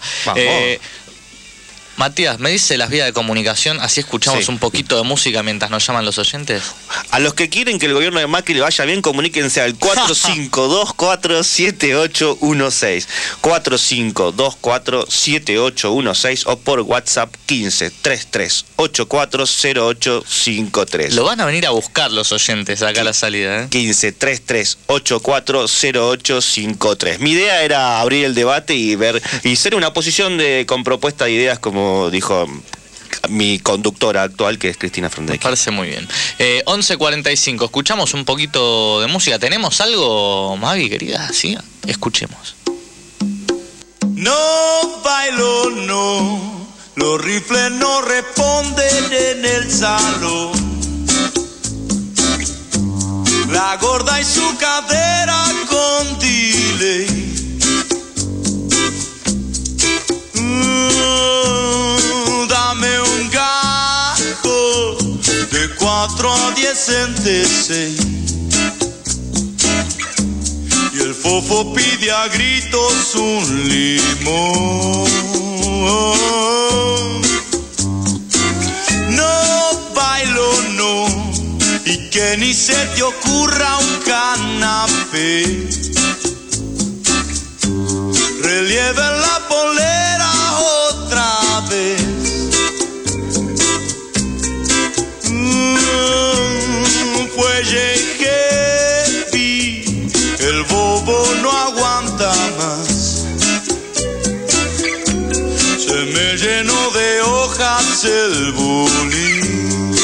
Matías, ¿me dice las vías de comunicación? Así escuchamos un poquito de música mientras nos llaman los oyentes. A los que quieren que el gobierno de Macri le vaya bien, comuníquense al 45247816. 45247816 o por WhatsApp 1533840853. Lo van a venir a buscar los oyentes acá a la salida, 1533840853. Mi idea era abrir el debate y ser una oposición con propuesta de ideas, como dijo mi conductora actual, que es Cristina Frondecki. Me parece muy bien. 11:45, escuchamos un poquito de música. ¿Tenemos algo, Mavi, querida? Sí, escuchemos. No bailo, no, los rifles no responden en el salón. La gorda y su cadera con delay. Dame un gajo de 4 a 10 centeses. Y el fofo pide a gritos un limón. No bailo, no, y que ni se te ocurra un canapé. Relieve la polera otra vez. Fuelle heavy, el bobo no aguanta más. Se me llenó de hojas el bulín.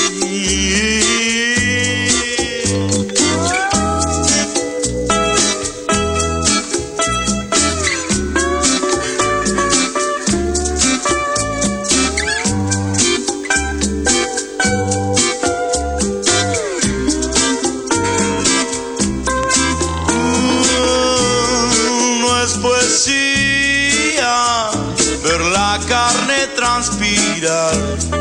Ver la carne transpirar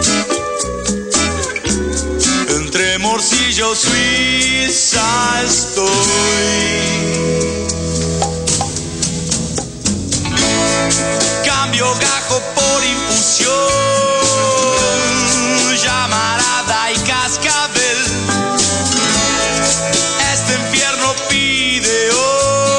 entre morcillo Suiza estoy. Cambio gajo por infusión, llamarada y cascabel. Este infierno pide hoy.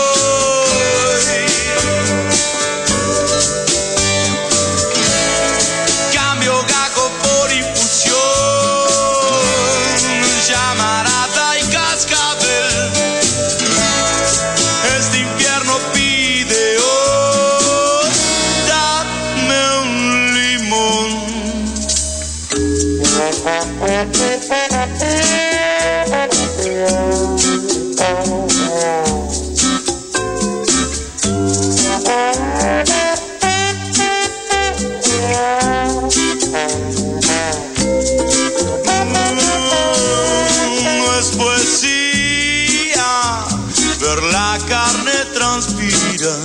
No es poesía ver la carne transpirar.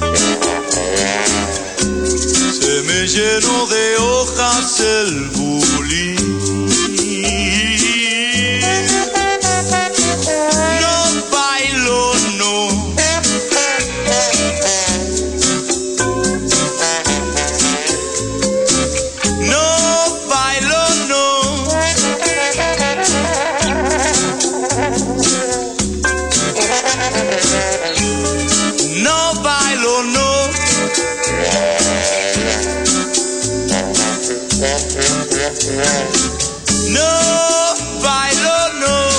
Se me llenó de hojas el bulín. No bailo, no. No bailo, no. No bailo, no. No bailo, no.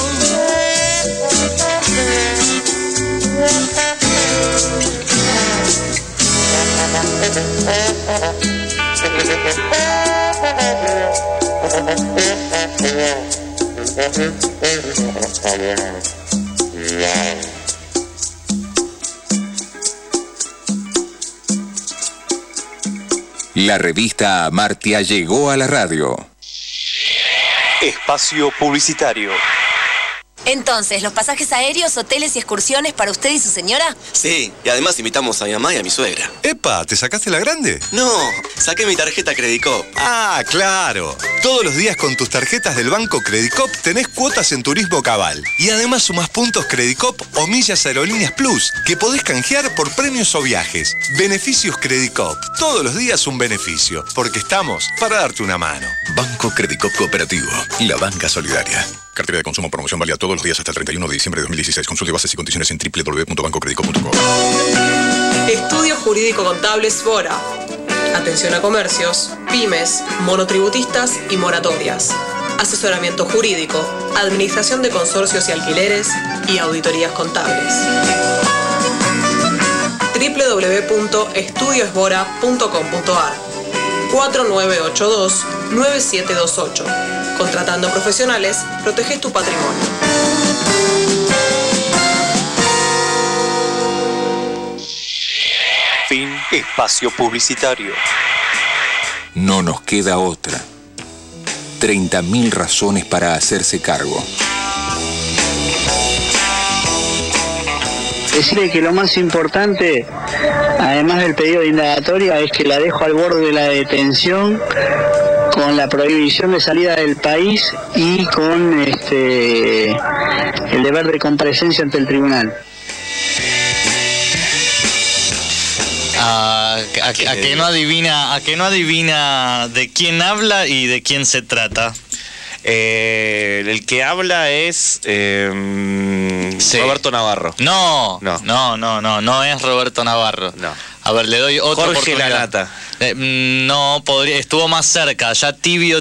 La revista Amartya llegó a la radio. Espacio publicitario. Entonces, ¿los pasajes aéreos, hoteles y excursiones para usted y su señora? Sí, y además invitamos a mi mamá y a mi suegra. ¡Epa! ¿Te sacaste la grande? No, saqué mi tarjeta Credicop. ¡Ah, claro! Todos los días con tus tarjetas del banco Credicop tenés cuotas en turismo cabal. Y además sumás puntos Credicop o millas Aerolíneas Plus, que podés canjear por premios o viajes. Beneficios Credicop. Todos los días un beneficio, porque estamos para darte una mano. Banco Credicop Cooperativo, la banca solidaria. Cartera de consumo, promoción válida todos los días hasta el 31 de diciembre de 2016. Consulte bases y condiciones en www.bancocredicop.com. Estudio Jurídico Contable Svora. Atención a comercios, pymes, monotributistas y moratorias. Asesoramiento jurídico, administración de consorcios y alquileres y auditorías contables. www.estudiosvora.com.ar. 4982-9728. Contratando profesionales, proteges tu patrimonio. Fin espacio publicitario. No nos queda otra. 30.000 razones para hacerse cargo. Decirle que lo más importante, además del pedido de indagatoria, es que la dejo al borde de la detención, con la prohibición de salida del país y con el deber de comparecencia ante el tribunal. A que no adivina de quién habla y de quién se trata. El que habla es Roberto Navarro. No es Roberto Navarro. No. A ver, le doy otra Jorge oportunidad. Lanata. No, estuvo más cerca, ya tibio.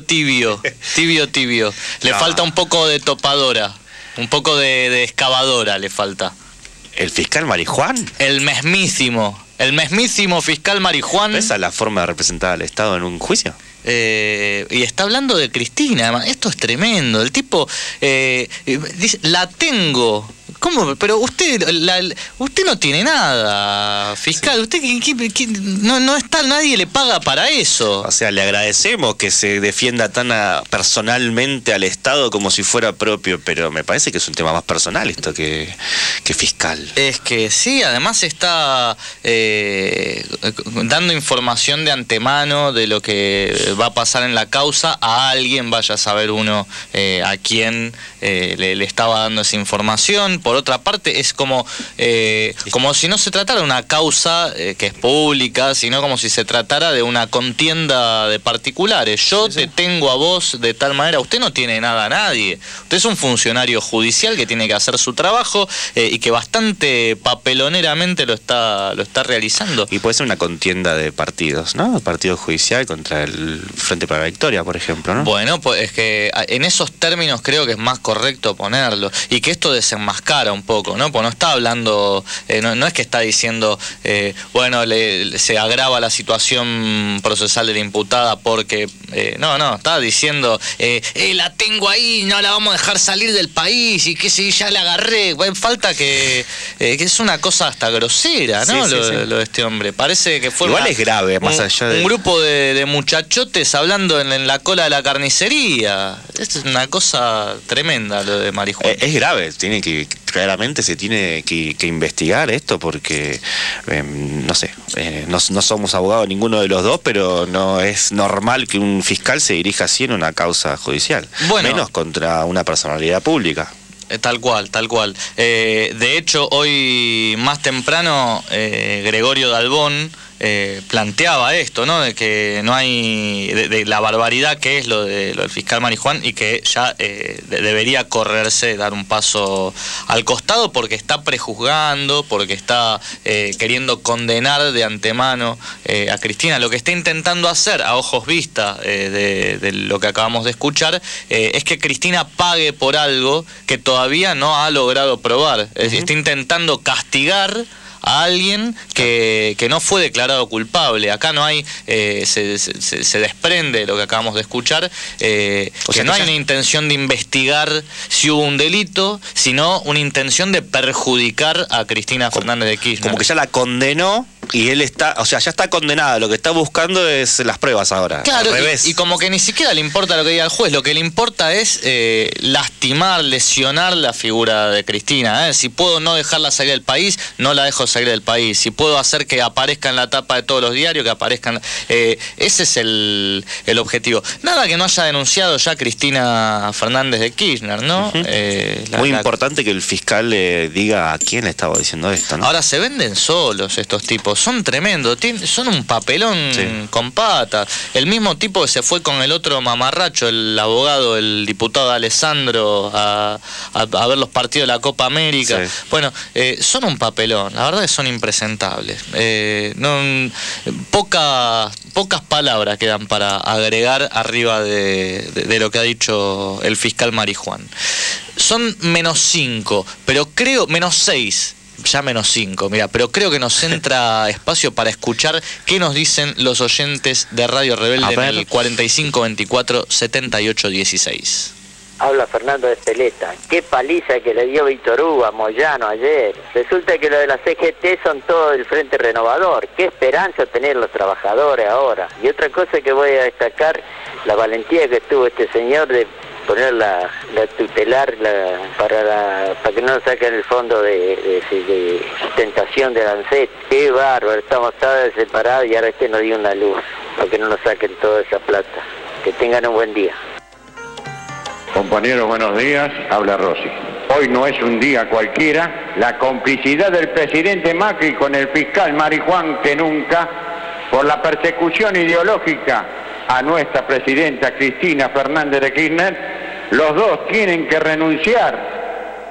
Le falta un poco de topadora, un poco de excavadora le falta. ¿El fiscal Marijuán? El mismísimo fiscal Marijuán. ¿Esa es la forma de representar al Estado en un juicio? Y está hablando de Cristina, además. Esto es tremendo. El tipo dice, la tengo. ¿Cómo? Pero usted no tiene nada, fiscal. Usted no está, nadie le paga para eso. O sea, le agradecemos que se defienda tan personalmente al Estado como si fuera propio, pero me parece que es un tema más personal esto que fiscal. Es que sí, además está dando información de antemano de lo que va a pasar en la causa a alguien, vaya a saber uno a quién le estaba dando esa información. Por otra parte, es como si no se tratara de una causa que es pública, sino como si se tratara de una contienda de particulares. Yo te tengo a vos de tal manera. Usted no tiene nada a nadie. Usted es un funcionario judicial que tiene que hacer su trabajo y que bastante papeloneramente lo está realizando. Y puede ser una contienda de partidos, ¿no? El partido judicial contra el Frente para la Victoria, por ejemplo, ¿no? Bueno, pues es que en esos términos creo que es más correcto ponerlo, y que esto desenmascara un poco, ¿no? Pues no está hablando, no es que está diciendo, se agrava la situación procesal de la imputada porque, no, está diciendo, la tengo ahí, no la vamos a dejar salir del país, y que si ya la agarré. Bueno, falta que es una cosa hasta grosera, ¿no? Lo de este hombre. Parece que fue igual es grave, más allá de... un grupo de muchachotes hablando en la cola de la carnicería. Esto es una cosa tremenda lo de Marijuán. Es grave, claramente se tiene que investigar esto porque, no sé, no somos abogados ninguno de los dos, pero no es normal que un fiscal se dirija así en una causa judicial, menos contra una personalidad pública. Tal cual. De hecho, hoy más temprano, Gregorio Dalbón planteaba esto, ¿no? De que no hay, de la barbaridad que es lo del fiscal Marijuán, y que ya debería correrse, dar un paso al costado, porque está prejuzgando, porque está queriendo condenar de antemano a Cristina. Lo que está intentando hacer, a ojos vista de lo que acabamos de escuchar, es que Cristina pague por algo que todavía no ha logrado probar. Está intentando castigar a alguien que no fue declarado culpable. Acá no hay, se desprende de lo que acabamos de escuchar, que no hay una intención de investigar si hubo un delito, sino una intención de perjudicar a Cristina Fernández de Kirchner. Como que ya la condenó y él está, ya está condenada. Lo que está buscando es las pruebas ahora. Claro, al revés. Y como que ni siquiera le importa lo que diga el juez, lo que le importa es lastimar, lesionar la figura de Cristina. Si puedo no dejarla salir del país, no la dejo salir del país. Si puedo hacer que aparezca en la tapa de todos los diarios, que aparezcan. Ese es el objetivo. Nada que no haya denunciado ya Cristina Fernández de Kirchner, ¿no? Muy importante que el fiscal le diga a quién le estaba diciendo esto, ¿no? Ahora se venden solos estos tipos, son tremendos, son un papelón con patas. El mismo tipo que se fue con el otro mamarracho, el abogado, el diputado Alessandro, a ver los partidos de la Copa América. Bueno, son un papelón, la verdad es que son impresentables. Pocas palabras quedan para agregar arriba de lo que ha dicho el fiscal Marijuán. Son -5, pero creo, -6. ya -5, mira, pero creo que nos entra espacio para escuchar qué nos dicen los oyentes de Radio Rebelde en el 4524-7816. Habla Fernando de Celeta. Qué paliza que le dio Víctor Hugo a Moyano ayer. Resulta que lo de la CGT son todo del Frente Renovador. Qué esperanza tener los trabajadores ahora. Y otra cosa que voy a destacar, la valentía que tuvo este señor de poner la tutelar para que no nos saquen el fondo de sustentación de ANSES. Qué bárbaro, estamos todos separados y ahora nos dio una luz para que no nos saquen toda esa plata. Que tengan un buen día. Compañeros, buenos días. Habla Rossi. Hoy no es un día cualquiera. La complicidad del presidente Macri con el fiscal Marijuán que nunca, por la persecución ideológica a nuestra presidenta Cristina Fernández de Kirchner, los dos tienen que renunciar.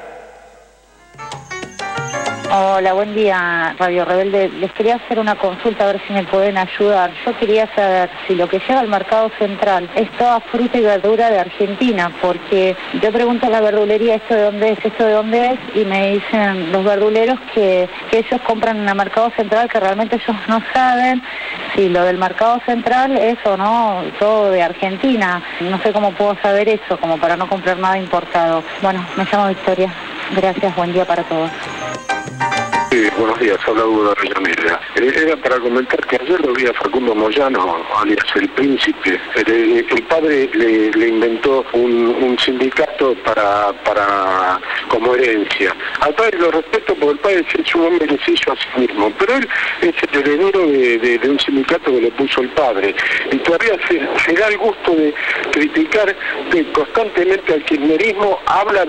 Hola, buen día, Radio Rebelde. Les quería hacer una consulta, a ver si me pueden ayudar. Yo quería saber si lo que llega al mercado central es toda fruta y verdura de Argentina, porque yo pregunto a la verdulería esto de dónde es, y me dicen los verduleros que ellos compran en el mercado central, que realmente ellos no saben si lo del mercado central es o no todo de Argentina. No sé cómo puedo saber eso, como para no comprar nada importado. Bueno, me llamo Victoria. Gracias, buen día para todos. Sí, buenos días, habla Hugo de Avellaneda. Era para comentar que ayer lo vi a Facundo Moyano, alias el Príncipe. El padre le inventó un sindicato para como herencia. Al padre lo respeto porque el padre es un hombre que se hizo a sí mismo, pero él es el heredero de un sindicato que le puso el padre. Y todavía se da el gusto de criticar constantemente al kirchnerismo, habla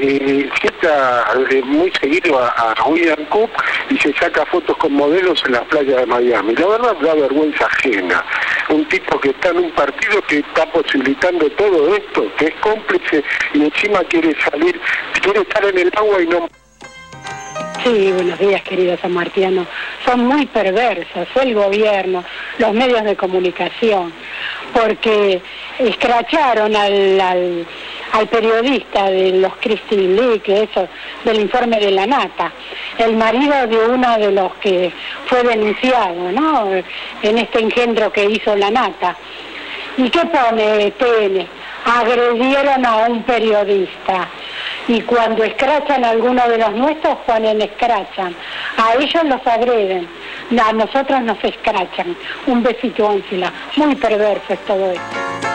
cita muy seguido a William Cook y se saca fotos con modelos en las playas de Miami. La verdad da vergüenza ajena. Un tipo que está en un partido que está posibilitando todo esto, que es cómplice y encima quiere estar en el agua y no... Sí, buenos días, querido San Martiano. Son muy perversos el gobierno, los medios de comunicación, porque escracharon al periodista de los Christine Leak, del informe de la Nata, el marido de uno de los que fue denunciado, ¿no?, en este engendro que hizo la Nata. ¿Y qué pone TN? Agredieron a un periodista. Y cuando escrachan a alguno de los nuestros, ponen escrachan. A ellos los agreden, a nosotros nos escrachan. Un besito, Ángela. Muy perverso es todo esto.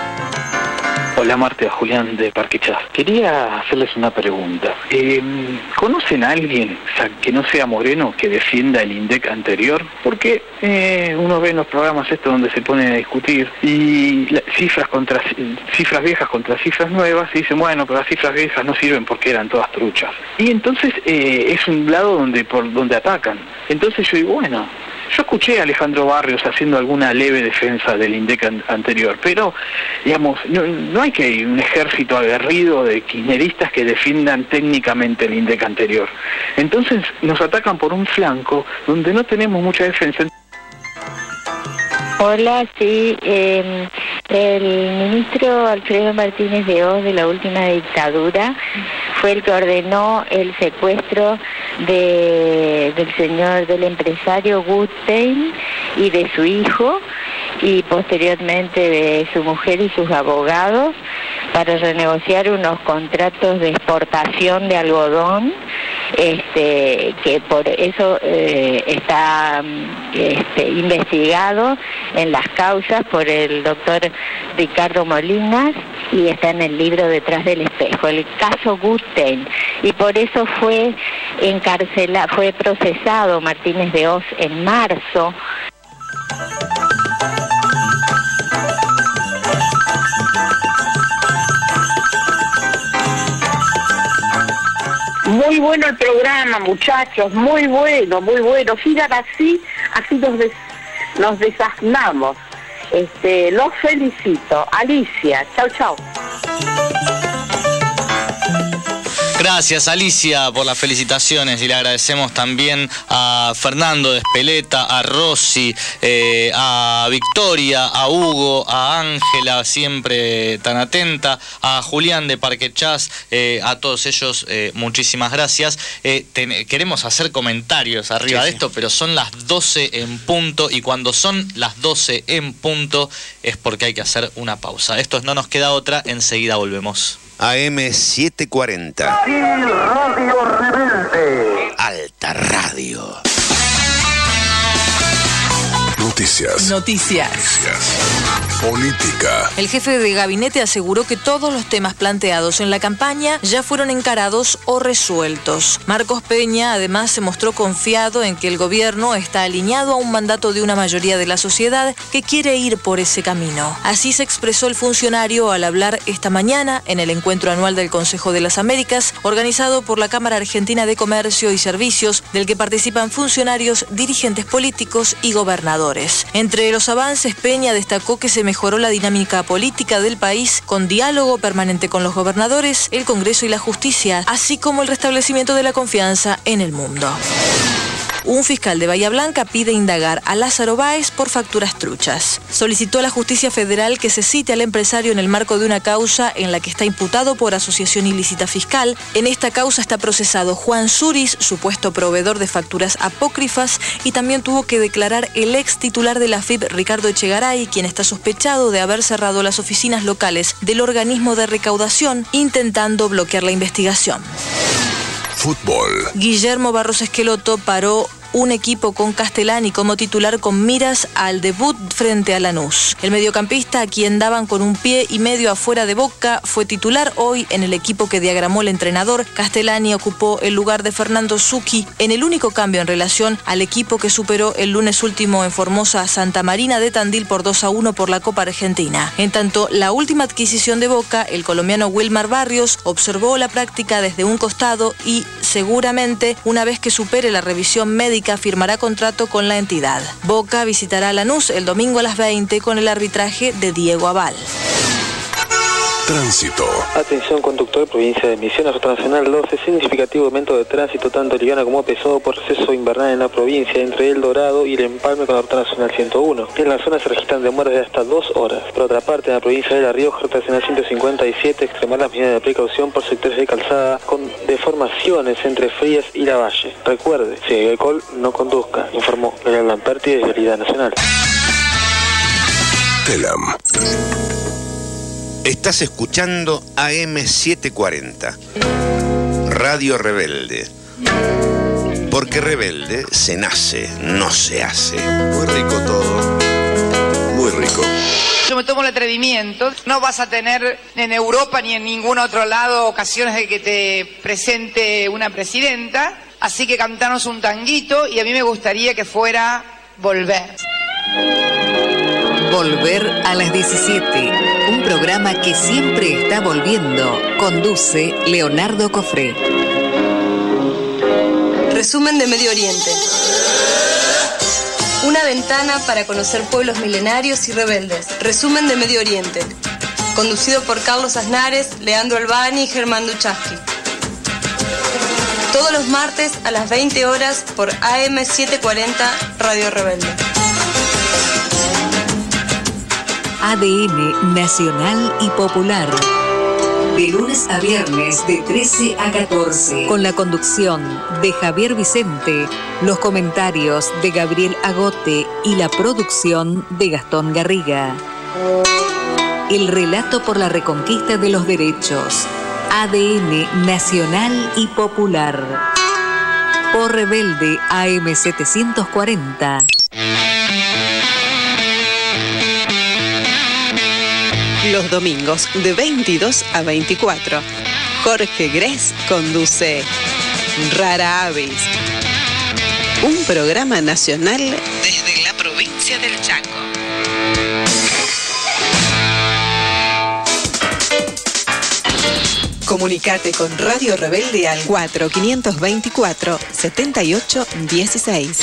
Hola Marta, Julián de Parque Chas. Quería hacerles una pregunta. ¿Conocen a alguien que no sea Moreno que defienda el INDEC anterior? Porque uno ve en los programas estos donde se ponen a discutir y cifras viejas contra cifras nuevas y dicen, bueno, pero las cifras viejas no sirven porque eran todas truchas. Y entonces es un lado donde atacan. Entonces yo digo, bueno, yo escuché a Alejandro Barrios haciendo alguna leve defensa del INDEC anterior, pero, digamos, no hay que ir un ejército aguerrido de kirchneristas que defiendan técnicamente el INDEC anterior. Entonces nos atacan por un flanco donde no tenemos mucha defensa. Hola, sí, el ministro Alfredo Martínez de Oz de la última dictadura fue el que ordenó el secuestro del empresario Gutstein y de su hijo y posteriormente de su mujer y sus abogados para renegociar unos contratos de exportación de algodón, que por eso está investigado en las causas por el doctor Ricardo Molinas y está en el libro Detrás del Espejo, el caso Gutstein, y por eso fue procesado Martínez de Oz en marzo. Muy bueno el programa, muchachos, muy bueno, muy bueno. Sigan así nos desasnamos. Los felicito. Alicia, chau, chau. Gracias, Alicia, por las felicitaciones, y le agradecemos también a Fernando de Espeleta, a Rosy, a Victoria, a Hugo, a Ángela, siempre tan atenta, a Julián de Parque Chas, a todos ellos muchísimas gracias. Queremos hacer comentarios arriba de esto, pero son las 12 en punto, y cuando son las 12 en punto es porque hay que hacer una pausa. Esto es No Nos Queda Otra, enseguida volvemos. AM740. Radio Rebelde. Alta Radio. Noticias. Política. El jefe de gabinete aseguró que todos los temas planteados en la campaña ya fueron encarados o resueltos. Marcos Peña además se mostró confiado en que el gobierno está alineado a un mandato de una mayoría de la sociedad que quiere ir por ese camino. Así se expresó el funcionario al hablar esta mañana en el encuentro anual del Consejo de las Américas, organizado por la Cámara Argentina de Comercio y Servicios, del que participan funcionarios, dirigentes políticos y gobernadores. Entre los avances, Peña destacó que se mejoró la dinámica política del país con diálogo permanente con los gobernadores, el Congreso y la justicia, así como el restablecimiento de la confianza en el mundo. Un fiscal de Bahía Blanca pide indagar a Lázaro Báez por facturas truchas. Solicitó a la Justicia Federal que se cite al empresario en el marco de una causa en la que está imputado por asociación ilícita fiscal. En esta causa está procesado Juan Suris, supuesto proveedor de facturas apócrifas, y también tuvo que declarar el ex titular de la AFIP, Ricardo Echegaray, quien está sospechado de haber cerrado las oficinas locales del organismo de recaudación, intentando bloquear la investigación. Fútbol. Guillermo Barros Esqueloto paró un equipo con Castellani como titular con miras al debut frente a Lanús. El mediocampista, a quien daban con un pie y medio afuera de Boca, fue titular hoy en el equipo que diagramó el entrenador. Castellani ocupó el lugar de Fernando Zucchi en el único cambio en relación al equipo que superó el lunes último en Formosa a Santa Marina de Tandil por 2-1 por la Copa Argentina. En tanto, la última adquisición de Boca, el colombiano Wilmar Barrios, observó la práctica desde un costado y seguramente, una vez que supere la revisión médica, firmará contrato con la entidad. Boca visitará a Lanús el domingo a las 20 con el arbitraje de Diego Aval. Tránsito. Atención conductor, provincia de Misiones, Ruta Nacional 12, significativo aumento de tránsito tanto liviano como pesado por receso invernal en la provincia entre El Dorado y el empalme con la Ruta Nacional 101. En la zona se registran demoras de hasta 2 horas. Por otra parte, en la provincia de La Rioja, Ruta Nacional 157, extremar las medidas de precaución por sectores de calzada con deformaciones entre Frías y La Valle. Recuerde, si hay alcohol, no conduzca, informó Gabriel Lamperti de Vialidad Nacional. Telam. Estás escuchando AM740, Radio Rebelde. Porque rebelde se nace, no se hace. Muy rico todo. Muy rico. Yo me tomo el atrevimiento. No vas a tener en Europa ni en ningún otro lado ocasiones de que te presente una presidenta. Así que cantanos un tanguito y a mí me gustaría que fuera Volver. Volver a las 17, un programa que siempre está volviendo. Conduce Leonardo Cofré. Resumen de Medio Oriente. Una ventana para conocer pueblos milenarios y rebeldes. Resumen de Medio Oriente. Conducido por Carlos Aznares, Leandro Albani y Germán Duchaski. Todos los martes a las 20 horas por AM740 Radio Rebelde. ADN Nacional y Popular. De lunes a viernes de 13 a 14. Con la conducción de Javier Vicente, los comentarios de Gabriel Agote y la producción de Gastón Garriga. El relato por la reconquista de los derechos. ADN Nacional y Popular. Por Rebelde AM740. Los domingos de 22 a 24. Jorge Gress conduce Rara Avis, un programa nacional desde la provincia del Chaco. Comunicate con Radio Rebelde al 4524-7816.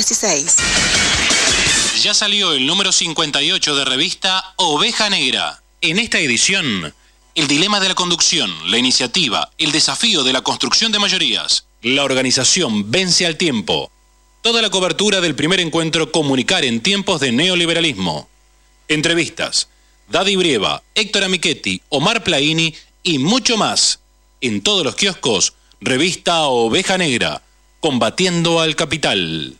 4524-7816. Ya salió el número 58 de revista Oveja Negra. En esta edición, el dilema de la conducción, la iniciativa, el desafío de la construcción de mayorías, la organización vence al tiempo. Toda la cobertura del primer encuentro Comunicar en tiempos de neoliberalismo. Entrevistas, Daddy Brieva, Héctor Amichetti, Omar Plaini y mucho más. En todos los kioscos, revista Oveja Negra, combatiendo al capital.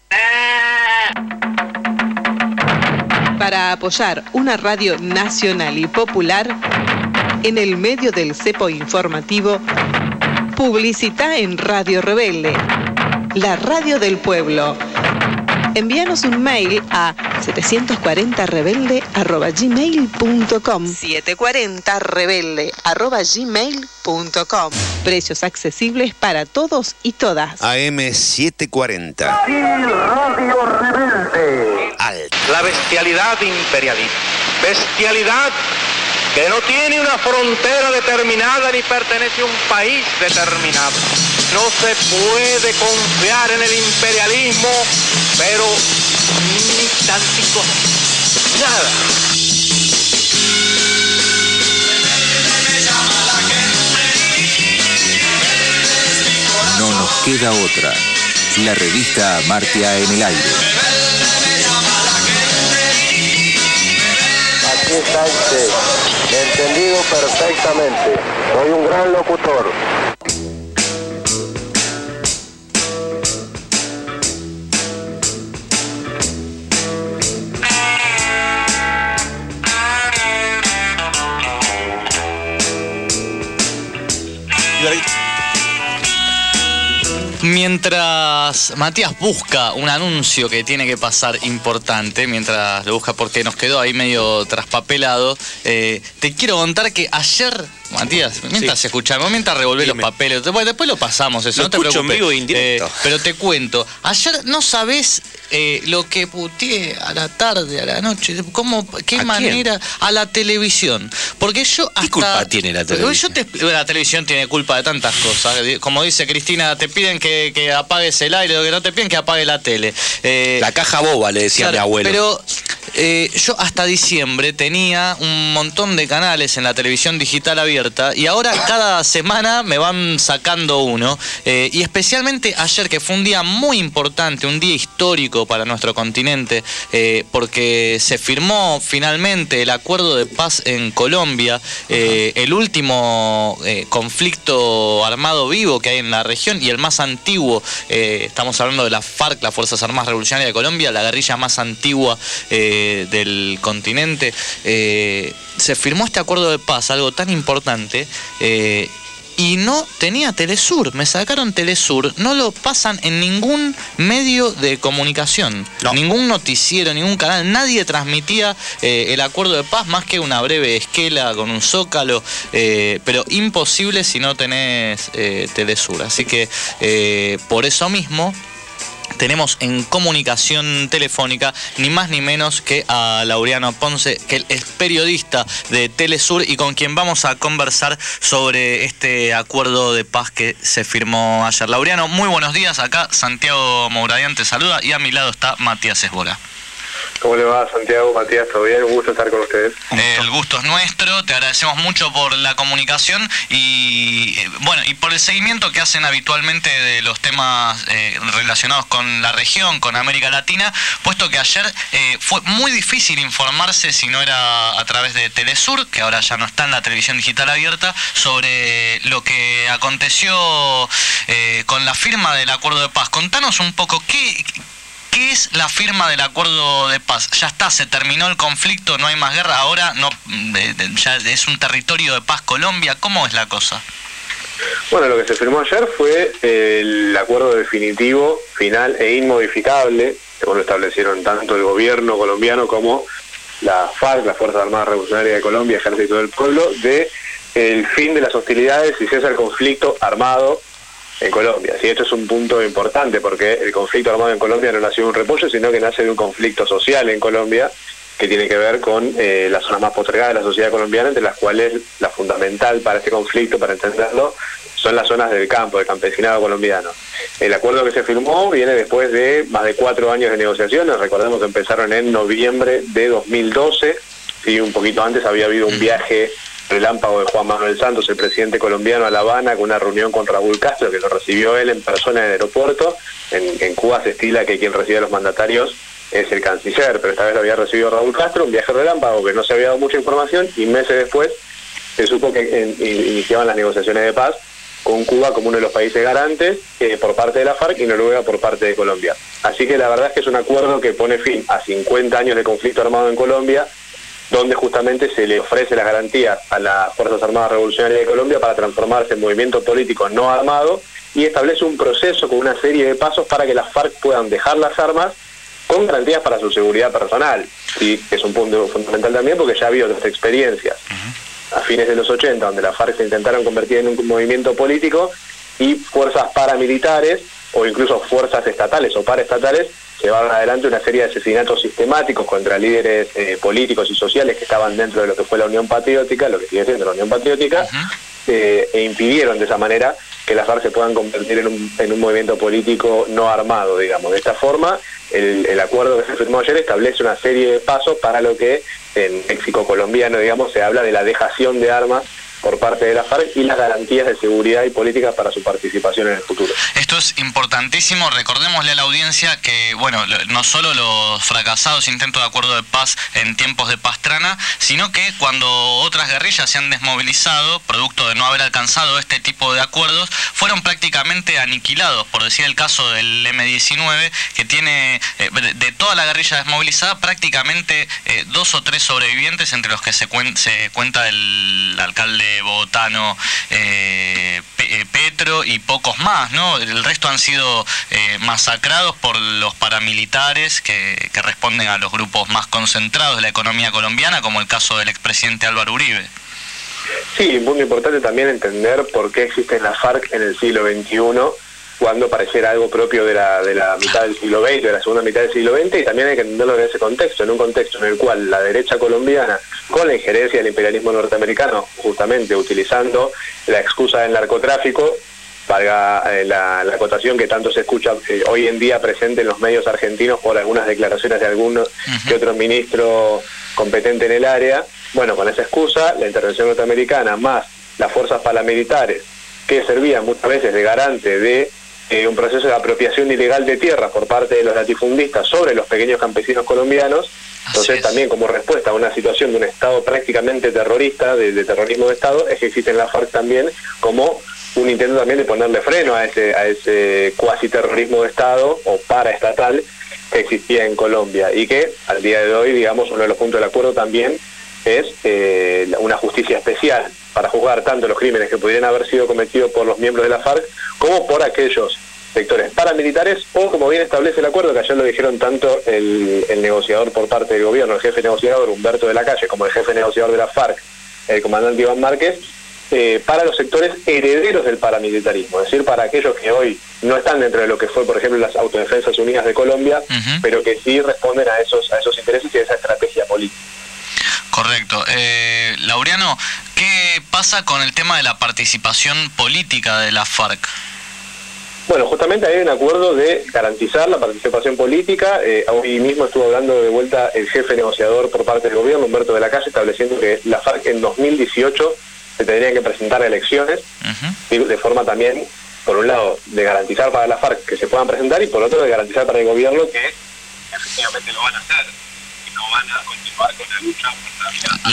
Para apoyar una radio nacional y popular, en el medio del cepo informativo, publicita en Radio Rebelde, la radio del pueblo. Envíanos un mail a 740rebelde@gmail.com 740rebelde@gmail.com. Precios accesibles para todos y todas. AM740. Radio Rebelde. La bestialidad imperialista. Bestialidad que no tiene una frontera determinada ni pertenece a un país determinado. No se puede confiar en el imperialismo, pero ni tantito, nada. No nos queda otra. La revista Amartya en el aire. Aquí está usted, entendido perfectamente. Soy un gran locutor. Mientras Matías busca un anuncio que tiene que pasar importante, mientras lo busca porque nos quedó ahí medio traspapelado, te quiero contar que ayer, Matías, mientras escuchamos, mientras revolvé los papeles, después lo pasamos eso, no te preocupes. En vivo e indirecto. Pero te cuento, ayer no sabés lo que puteé a la tarde, a la noche, qué manera, a la televisión. Porque yo hasta... ¿Qué culpa tiene la televisión? La televisión tiene culpa de tantas cosas. Como dice Cristina, te piden que apagues el aire, lo que no te piden que apagues la tele. La caja boba, le decía mi abuelo. Pero yo hasta diciembre tenía un montón de canales en la televisión digital abierta y ahora cada semana me van sacando uno. Y especialmente ayer, que fue un día muy importante, un día histórico para nuestro continente, porque se firmó finalmente el acuerdo de paz en Colombia, el último conflicto armado vivo que hay en la región y el más antiguo. Estamos hablando de la FARC, las Fuerzas Armadas Revolucionarias de Colombia, la guerrilla más antigua del continente. Se firmó este acuerdo de paz, algo tan importante, y no tenía Telesur, me sacaron Telesur, no lo pasan en ningún medio de comunicación, ningún noticiero, ningún canal, nadie transmitía el acuerdo de paz más que una breve esquela con un zócalo, pero imposible si no tenés Telesur, así que por eso mismo tenemos en comunicación telefónica ni más ni menos que a Laureano Ponce, que él es periodista de Telesur y con quien vamos a conversar sobre este acuerdo de paz que se firmó ayer. Laureano, muy buenos días. Acá Santiago Mouradian te saluda y a mi lado está Matías Esbora. ¿Cómo le va, Santiago, Matías? ¿Todo bien? Un gusto estar con ustedes. El gusto es nuestro, te agradecemos mucho por la comunicación y bueno, y por el seguimiento que hacen habitualmente de los temas relacionados con la región, con América Latina, puesto que ayer fue muy difícil informarse si no era a través de Telesur, que ahora ya no está en la televisión digital abierta, sobre lo que aconteció con la firma del acuerdo de paz. Contanos un poco ¿qué es la firma del acuerdo de paz? Ya está, se terminó el conflicto, no hay más guerra, ahora no, ya es un territorio de paz Colombia. ¿Cómo es la cosa? Bueno, lo que se firmó ayer fue el acuerdo definitivo, final e inmodificable, según lo establecieron tanto el gobierno colombiano como la FARC, las Fuerzas Armadas Revolucionarias de Colombia, Ejército del Pueblo, de el fin de las hostilidades y cese al conflicto armado en Colombia. Sí, esto es un punto importante porque el conflicto armado en Colombia no nació de un repollo, sino que nace de un conflicto social en Colombia que tiene que ver con las zonas más postergadas de la sociedad colombiana, entre las cuales la fundamental para este conflicto, para entenderlo, son las zonas del campo, del campesinado colombiano. El acuerdo que se firmó viene después de más de 4 años de negociaciones. Recordemos que empezaron en noviembre de 2012, Sí, un poquito antes había habido un viaje relámpago de Juan Manuel Santos, el presidente colombiano, a La Habana, con una reunión con Raúl Castro, que lo recibió él en persona en el aeropuerto. En Cuba se estila que quien recibe a los mandatarios es el canciller, pero esta vez lo había recibido Raúl Castro, un viaje relámpago que no se había dado mucha información, y meses después se supo que iniciaban las negociaciones de paz con Cuba como uno de los países garantes por parte de la FARC y Noruega por parte de Colombia. Así que la verdad es que es un acuerdo que pone fin a 50 años de conflicto armado en Colombia, donde justamente se le ofrece las garantías a las Fuerzas Armadas Revolucionarias de Colombia para transformarse en movimiento político no armado, y establece un proceso con una serie de pasos para que las FARC puedan dejar las armas con garantías para su seguridad personal. Sí, es un punto fundamental también, porque ya ha habido otras experiencias a fines de los 80, donde las FARC se intentaron convertir en un movimiento político y fuerzas paramilitares o incluso fuerzas estatales o paraestatales llevaron adelante una serie de asesinatos sistemáticos contra líderes políticos y sociales que estaban dentro de lo que fue la Unión Patriótica, lo que sigue siendo la Unión Patriótica, e impidieron de esa manera que las FARC se puedan convertir en un movimiento político no armado, digamos. De esta forma, el acuerdo que se firmó ayer establece una serie de pasos para lo que en México colombiano, digamos, se habla de la dejación de armas por parte de la FARC y las garantías de seguridad y política para su participación en el futuro. Esto es importantísimo. Recordémosle a la audiencia que, bueno, no solo los fracasados intentos de acuerdo de paz en tiempos de Pastrana, sino que cuando otras guerrillas se han desmovilizado, producto de no haber alcanzado este tipo de acuerdos, fueron prácticamente aniquilados. Por decir el caso del M-19, que tiene, de toda la guerrilla desmovilizada, prácticamente 2 o 3 sobrevivientes, entre los que se cuenta el alcalde bogotano Petro y pocos más, ¿no? El resto han sido masacrados por los paramilitares que responden a los grupos más concentrados de la economía colombiana, como el caso del expresidente Álvaro Uribe. Sí, un punto importante también entender por qué existen las FARC en el siglo XXI, cuando pareciera algo propio de la mitad del siglo XX, de la segunda mitad del siglo XX, y también hay que entenderlo en ese contexto, en un contexto en el cual la derecha colombiana, con la injerencia del imperialismo norteamericano, justamente utilizando la excusa del narcotráfico, valga la acotación que tanto se escucha hoy en día presente en los medios argentinos por algunas declaraciones de algunos que otro ministro competente en el área. Bueno, con esa excusa, la intervención norteamericana más las fuerzas paramilitares, que servían muchas veces de garante de un proceso de apropiación ilegal de tierras por parte de los latifundistas sobre los pequeños campesinos colombianos. Entonces también como respuesta a una situación de un Estado prácticamente terrorista, de terrorismo de Estado, es que existen las FARC también como un intento también de ponerle freno a ese cuasi terrorismo de Estado o paraestatal que existía en Colombia, y que al día de hoy, digamos, uno de los puntos del acuerdo también es una justicia especial para juzgar tanto los crímenes que pudieran haber sido cometidos por los miembros de la FARC como por aquellos sectores paramilitares, o como bien establece el acuerdo, que ayer lo dijeron tanto el negociador por parte del gobierno, el jefe negociador Humberto de la Calle, como el jefe negociador de la FARC, el comandante Iván Márquez, para los sectores herederos del paramilitarismo, es decir, para aquellos que hoy no están dentro de lo que fue, por ejemplo, las Autodefensas Unidas de Colombia, pero que sí responden a esos intereses y a esa estrategia política. Correcto. Laureano, ¿qué pasa con el tema de la participación política de la FARC? Bueno, justamente hay un acuerdo de garantizar la participación política. Hoy mismo estuvo hablando de vuelta el jefe negociador por parte del gobierno, Humberto de la Calle, estableciendo que la FARC en 2018 se tendrían que presentar a elecciones, de forma también, por un lado, de garantizar para la FARC que se puedan presentar, y por otro, de garantizar para el gobierno que efectivamente lo van a hacer y no van a continuar con la lucha por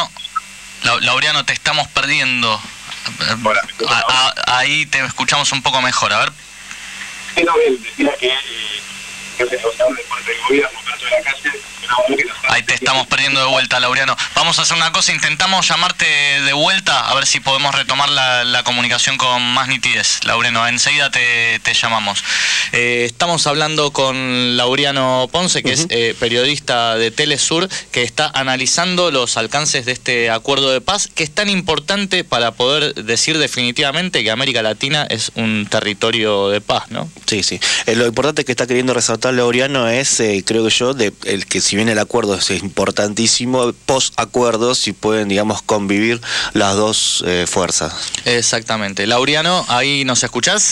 la Laureano, te estamos perdiendo. Hola, ahí te escuchamos un poco mejor, a ver. Sí, no, él decía que el negociador de parte del gobierno, Humberto de la Calle, ahí te estamos perdiendo de vuelta, Laureano. Vamos a hacer una cosa, intentamos llamarte de vuelta, a ver si podemos retomar la comunicación con más nitidez. Laureano, enseguida te llamamos. Estamos hablando con Laureano Ponce, que es periodista de Telesur, que está analizando los alcances de este acuerdo de paz, que es tan importante para poder decir definitivamente que América Latina es un territorio de paz, ¿no? Sí, sí. Lo importante que está queriendo resaltar Laureano es, creo que yo, el que si bien el acuerdo es importantísimo, post-acuerdo si pueden, digamos, convivir las dos fuerzas. Exactamente. Laureano, ¿ahí nos escuchás?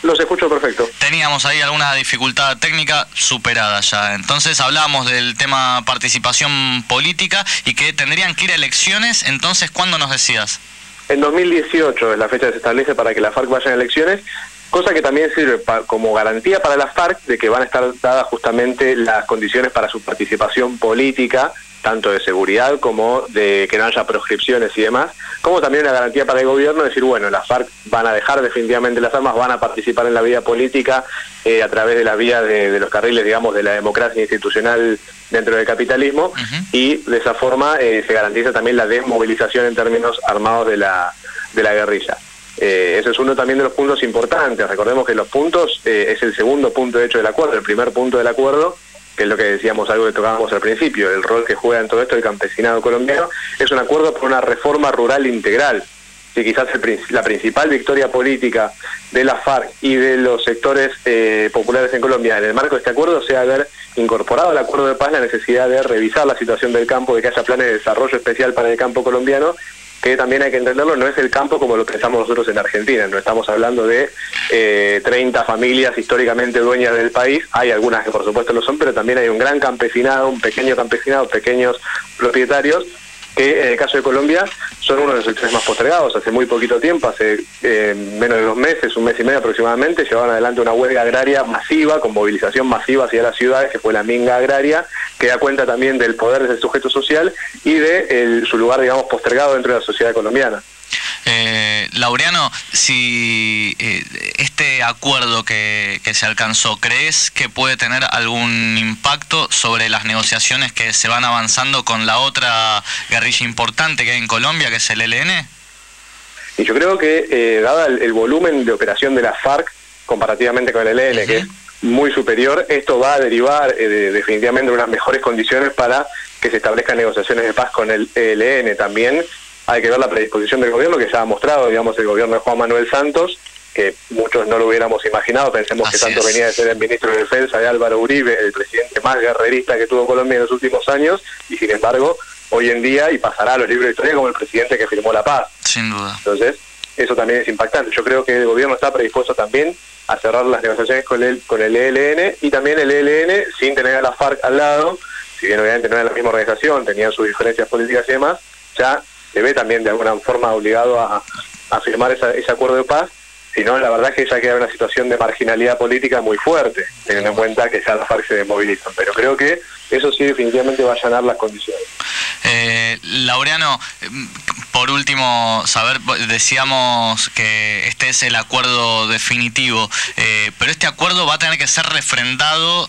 Los escucho perfecto. Teníamos ahí alguna dificultad técnica superada ya. Entonces hablábamos del tema participación política y que tendrían que ir a elecciones. Entonces, ¿cuándo nos decías? En 2018 es la fecha que se establece para que la FARC vaya a elecciones, cosa que también sirve como garantía para la FARC de que van a estar dadas justamente las condiciones para su participación política, tanto de seguridad como de que no haya proscripciones y demás, como también una garantía para el gobierno de decir, bueno, las FARC van a dejar definitivamente las armas, van a participar en la vida política a través de las vías de los carriles, digamos, de la democracia institucional dentro del capitalismo, y de esa forma se garantiza también la desmovilización en términos armados de la guerrilla. Ese es uno también de los puntos importantes. Recordemos que los puntos es el segundo punto de hecho del acuerdo. El primer punto del acuerdo, que es lo que decíamos, algo que tocábamos al principio, el rol que juega en todo esto el campesinado colombiano, es un acuerdo por una reforma rural integral. Sí, quizás la principal victoria política de la FARC y de los sectores populares en Colombia en el marco de este acuerdo sea haber incorporado al acuerdo de paz la necesidad de revisar la situación del campo, de que haya planes de desarrollo especial para el campo colombiano, que también hay que entenderlo, no es el campo como lo pensamos nosotros en Argentina, no estamos hablando de 30 familias históricamente dueñas del país, hay algunas que por supuesto lo son, pero también hay un gran campesinado, un pequeño campesinado, pequeños propietarios, que en el caso de Colombia son uno de los sectores más postergados. Hace muy poquito tiempo, hace menos de 2 meses, 1 mes y medio aproximadamente, llevaron adelante una huelga agraria masiva, con movilización masiva hacia las ciudades, que fue la minga agraria, que da cuenta también del poder del sujeto social y de su lugar, digamos, postergado dentro de la sociedad colombiana. Laureano, si este acuerdo que se alcanzó, ¿crees que puede tener algún impacto sobre las negociaciones que se van avanzando con la otra guerrilla importante que hay en Colombia, que es el ELN? Y yo creo que, dada el volumen de operación de la FARC comparativamente con el ELN, que es muy superior, esto va a derivar definitivamente de unas mejores condiciones para que se establezcan negociaciones de paz con el ELN. También hay que ver la predisposición del gobierno, que ya ha mostrado, digamos, el gobierno de Juan Manuel Santos, que muchos no lo hubiéramos imaginado. Pensemos que Santos venía de ser el ministro de Defensa de Álvaro Uribe, el presidente más guerrerista que tuvo Colombia en los últimos años, y sin embargo, hoy en día, y pasará a los libros de historia como el presidente que firmó la paz. Sin duda. Entonces, eso también es impactante. Yo creo que el gobierno está predispuesto también a cerrar las negociaciones con el ELN, y también el ELN, sin tener a la FARC al lado, si bien obviamente no era la misma organización, tenían sus diferencias políticas y demás, ya se ve también de alguna forma obligado a firmar ese acuerdo de paz, sino la verdad es que ya queda una situación de marginalidad política muy fuerte, teniendo en cuenta que ya las FARC se desmovilizan. Pero creo que eso sí definitivamente va a allanar las condiciones. Laureano, por último, decíamos que este es el acuerdo definitivo, pero este acuerdo va a tener que ser refrendado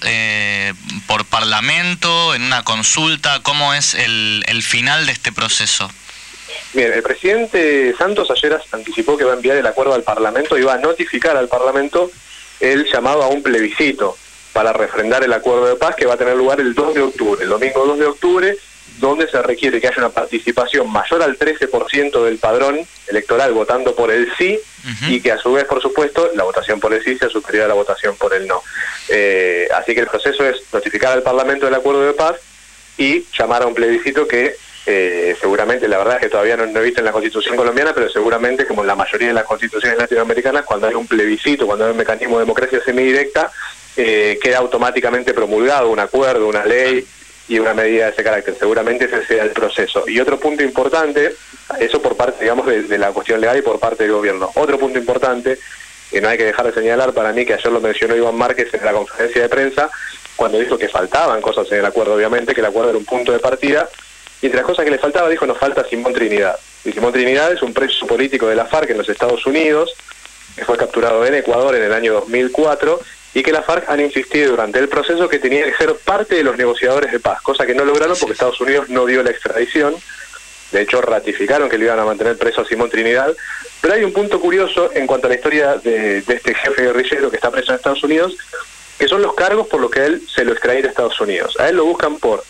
por Parlamento, en una consulta. ¿Cómo es el final de este proceso? Bien, el presidente Santos ayer anticipó que va a enviar el acuerdo al Parlamento y va a notificar al Parlamento el llamado a un plebiscito para refrendar el acuerdo de paz, que va a tener lugar el 2 de octubre, el domingo 2 de octubre, donde se requiere que haya una participación mayor al 13% del padrón electoral votando por el sí, y que a su vez, por supuesto, la votación por el sí sea superior a la votación por el no. Así que el proceso es notificar al Parlamento del acuerdo de paz y llamar a un plebiscito que seguramente, la verdad es que todavía no he visto en la Constitución colombiana, pero seguramente, como en la mayoría de las constituciones latinoamericanas, cuando hay un plebiscito, cuando hay un mecanismo de democracia semidirecta, queda automáticamente promulgado un acuerdo, una ley y una medida de ese carácter. Seguramente ese sea el proceso. Y otro punto importante, eso por parte, digamos, de la cuestión legal y por parte del gobierno. Otro punto importante, que no hay que dejar de señalar para mí, que ayer lo mencionó Iván Márquez en la conferencia de prensa, cuando dijo que faltaban cosas en el acuerdo, obviamente, que el acuerdo era un punto de partida, y entre las cosas que le faltaba, dijo, nos falta Simón Trinidad. Y Simón Trinidad es un preso político de la FARC en los Estados Unidos, que fue capturado en Ecuador en el año 2004, y que la FARC han insistido durante el proceso que tenía que ser parte de los negociadores de paz, cosa que no lograron porque Estados Unidos no dio la extradición. De hecho, ratificaron que le iban a mantener preso a Simón Trinidad. Pero hay un punto curioso en cuanto a la historia de este jefe guerrillero que está preso en Estados Unidos, que son los cargos por los que a él se lo extradita a Estados Unidos. A él lo buscan por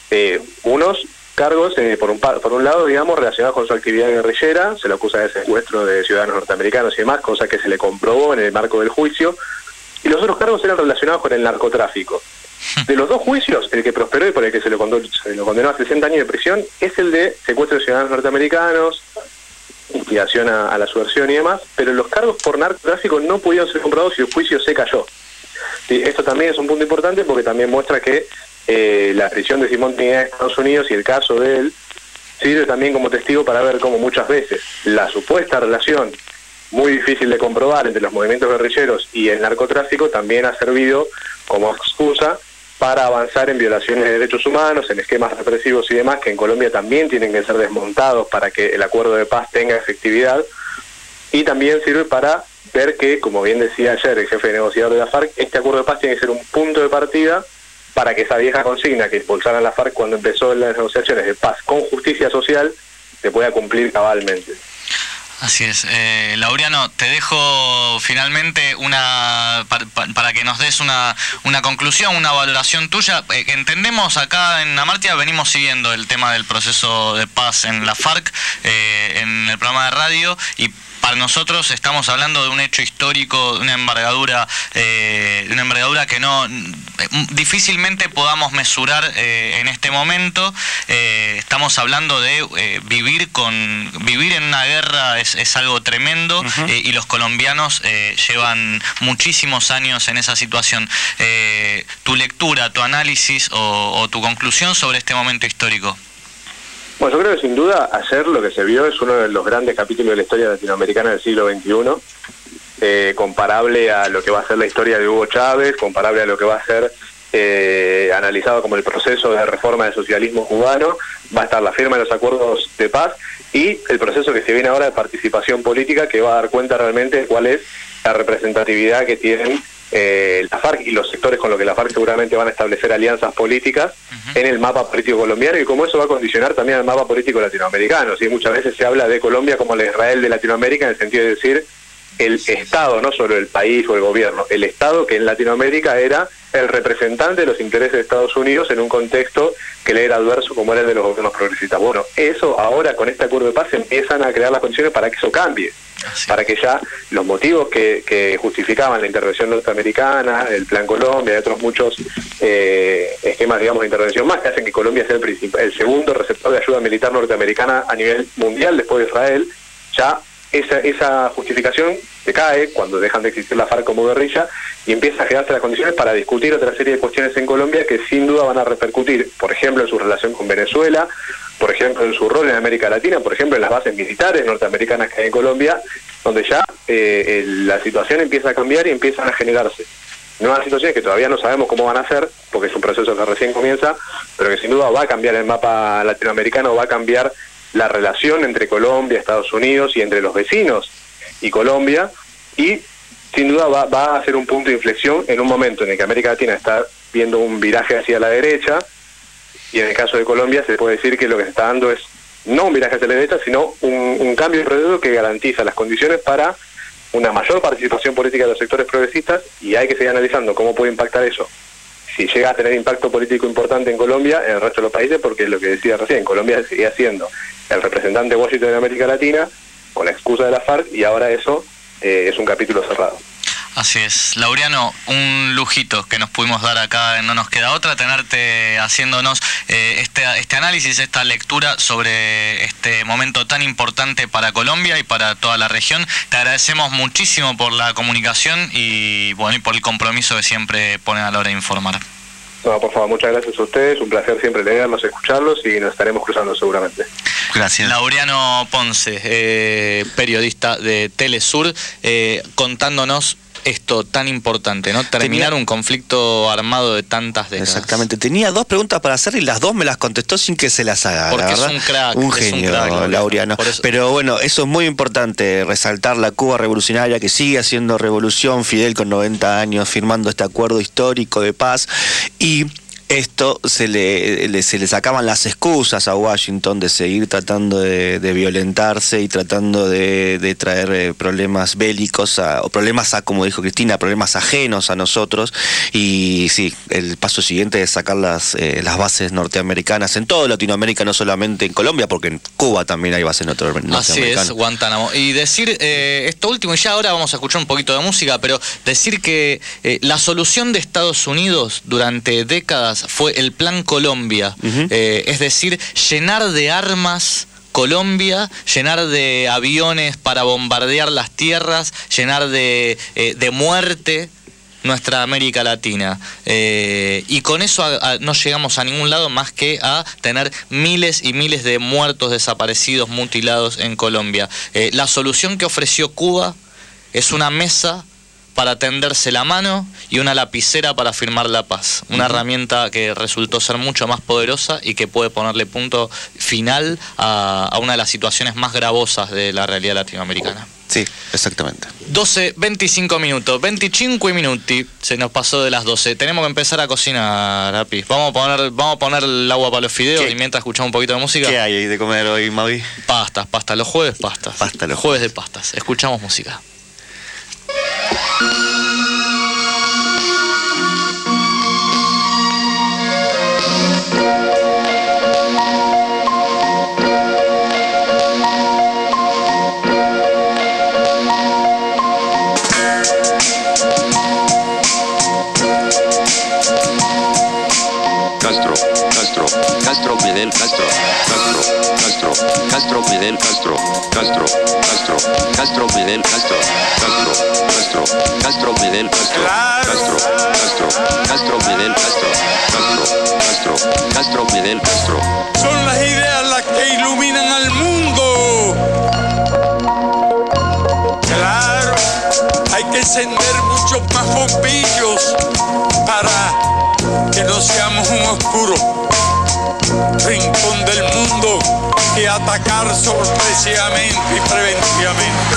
unos cargos, por un lado, digamos, relacionados con su actividad guerrillera. Se le acusa de secuestro de ciudadanos norteamericanos y demás, cosa que se le comprobó en el marco del juicio, y los otros cargos eran relacionados con el narcotráfico. De los 2 juicios, el que prosperó y por el que se lo condenó a 60 años de prisión es el de secuestro de ciudadanos norteamericanos, instigación a la subversión y demás, pero los cargos por narcotráfico no pudieron ser comprobados y el juicio se cayó. Sí, esto también es un punto importante porque también muestra que la prisión de Simón Trinidad en Estados Unidos y el caso de él sirve también como testigo para ver cómo muchas veces la supuesta relación muy difícil de comprobar entre los movimientos guerrilleros y el narcotráfico también ha servido como excusa para avanzar en violaciones de derechos humanos, en esquemas represivos y demás, que en Colombia también tienen que ser desmontados para que el acuerdo de paz tenga efectividad, y también sirve para ver que, como bien decía ayer el jefe negociador de la FARC, este acuerdo de paz tiene que ser un punto de partida para que esa vieja consigna que impulsaron la FARC cuando empezó las negociaciones de paz con justicia social se pueda cumplir cabalmente. Así es. Laureano, te dejo finalmente para que nos des una conclusión, una valoración tuya. Entendemos acá en Amartya, venimos siguiendo el tema del proceso de paz en la FARC, en el programa de radio, y para nosotros estamos hablando de un hecho histórico, de una envergadura que no difícilmente podamos mesurar en este momento. Estamos hablando de vivir en una guerra es algo tremendo. Y los colombianos llevan muchísimos años en esa situación. Tu lectura, tu análisis o tu conclusión sobre este momento histórico. Bueno, yo creo que sin duda ayer lo que se vio es uno de los grandes capítulos de la historia latinoamericana del siglo XXI, comparable a lo que va a ser la historia de Hugo Chávez, comparable a lo que va a ser analizado como el proceso de reforma del socialismo cubano. Va a estar la firma de los acuerdos de paz y el proceso que se viene ahora de participación política, que va a dar cuenta realmente de cuál es la representatividad que tienen la FARC y los sectores con los que la FARC seguramente van a establecer alianzas políticas en el mapa político colombiano, y cómo eso va a condicionar también el mapa político latinoamericano. ¿Sí? Muchas veces se habla de Colombia como el Israel de Latinoamérica, en el sentido de decir el Estado, no solo el país o el gobierno, el Estado que en Latinoamérica era el representante de los intereses de Estados Unidos en un contexto que le era adverso como era el de los gobiernos progresistas. Bueno, eso ahora con este acuerdo de paz empiezan a crear las condiciones para que eso cambie, para que ya los motivos que justificaban la intervención norteamericana, el Plan Colombia y otros muchos esquemas, digamos, de intervención más, que hacen que Colombia sea el segundo receptor de ayuda militar norteamericana a nivel mundial después de Israel, ya esa justificación se cae cuando dejan de existir la FARC como guerrilla y empieza a generarse las condiciones para discutir otra serie de cuestiones en Colombia que sin duda van a repercutir, por ejemplo, en su relación con Venezuela, por ejemplo, en su rol en América Latina, por ejemplo, en las bases militares norteamericanas que hay en Colombia, donde ya la situación empieza a cambiar y empiezan a generarse nuevas situaciones que todavía no sabemos cómo van a ser, porque es un proceso que recién comienza, pero que sin duda va a cambiar el mapa latinoamericano, va a cambiar la relación entre Colombia, Estados Unidos y entre los vecinos y Colombia, y sin duda va a ser un punto de inflexión en un momento en el que América Latina está viendo un viraje hacia la derecha, y en el caso de Colombia se puede decir que lo que se está dando es no un viraje hacia la derecha, sino un cambio de proceso que garantiza las condiciones para una mayor participación política de los sectores progresistas, y hay que seguir analizando cómo puede impactar eso. Si llega a tener impacto político importante en Colombia, en el resto de los países, porque es lo que decía recién, Colombia seguía siendo el representante de Washington en América Latina, con la excusa de la FARC, y ahora eso es un capítulo cerrado. Así es. Laureano, un lujito que nos pudimos dar acá, no nos queda otra, tenerte haciéndonos este análisis, esta lectura sobre este momento tan importante para Colombia y para toda la región. Te agradecemos muchísimo por la comunicación y bueno, y por el compromiso que siempre ponen a la hora de informar. No, por favor, muchas gracias a ustedes, un placer siempre leerlos, escucharlos, y nos estaremos cruzando seguramente. Gracias. Laureano Ponce, periodista de Telesur, contándonos esto tan importante, ¿no? Terminar un conflicto armado de tantas décadas. Exactamente. Tenía dos preguntas para hacer y las dos me las contestó sin que se las haga. Porque la verdad, es un crack. Un genio, Laureano. Pero bueno, eso es muy importante, resaltar la Cuba revolucionaria que sigue haciendo revolución, Fidel con 90 años firmando este acuerdo histórico de paz, y esto se le sacaban las excusas a Washington de seguir tratando de violentarse y tratando de traer problemas bélicos, o problemas, como dijo Cristina, problemas ajenos a nosotros. Y sí, el paso siguiente es sacar las bases norteamericanas en toda Latinoamérica, no solamente en Colombia, porque en Cuba también hay bases norteamericanas. Así es, Guantánamo. Y decir esto último, y ya ahora vamos a escuchar un poquito de música, pero decir que la solución de Estados Unidos durante décadas fue el Plan Colombia, es decir, llenar de armas Colombia, llenar de aviones para bombardear las tierras, llenar de muerte nuestra América Latina. Y con eso no llegamos a ningún lado más que a tener miles y miles de muertos, desaparecidos, mutilados en Colombia. La solución que ofreció Cuba es una mesa para tenderse la mano y una lapicera para firmar la paz. Una herramienta que resultó ser mucho más poderosa y que puede ponerle punto final a una de las situaciones más gravosas de la realidad latinoamericana. Sí, exactamente. 12:25 minutos, 25 minuti, se nos pasó de las 12. Tenemos que empezar a cocinar, Api. Vamos a poner el agua para los fideos y mientras escuchamos un poquito de música. ¿Qué hay de comer hoy, Mavi? Pastas, los jueves pastas. Los jueves de pastas. Escuchamos música. Castro, Fidel Castro, Castro, Fidel Castro, Castro, Fidel Castro, Castro, Fidel Castro, Castro, Fidel Castro, Castro, Fidel Castro. Son las ideas las que iluminan al mundo. Claro, hay que encender muchos más bombillos para que no seamos un oscuro rincón del mundo que atacar sorpresivamente y preventivamente.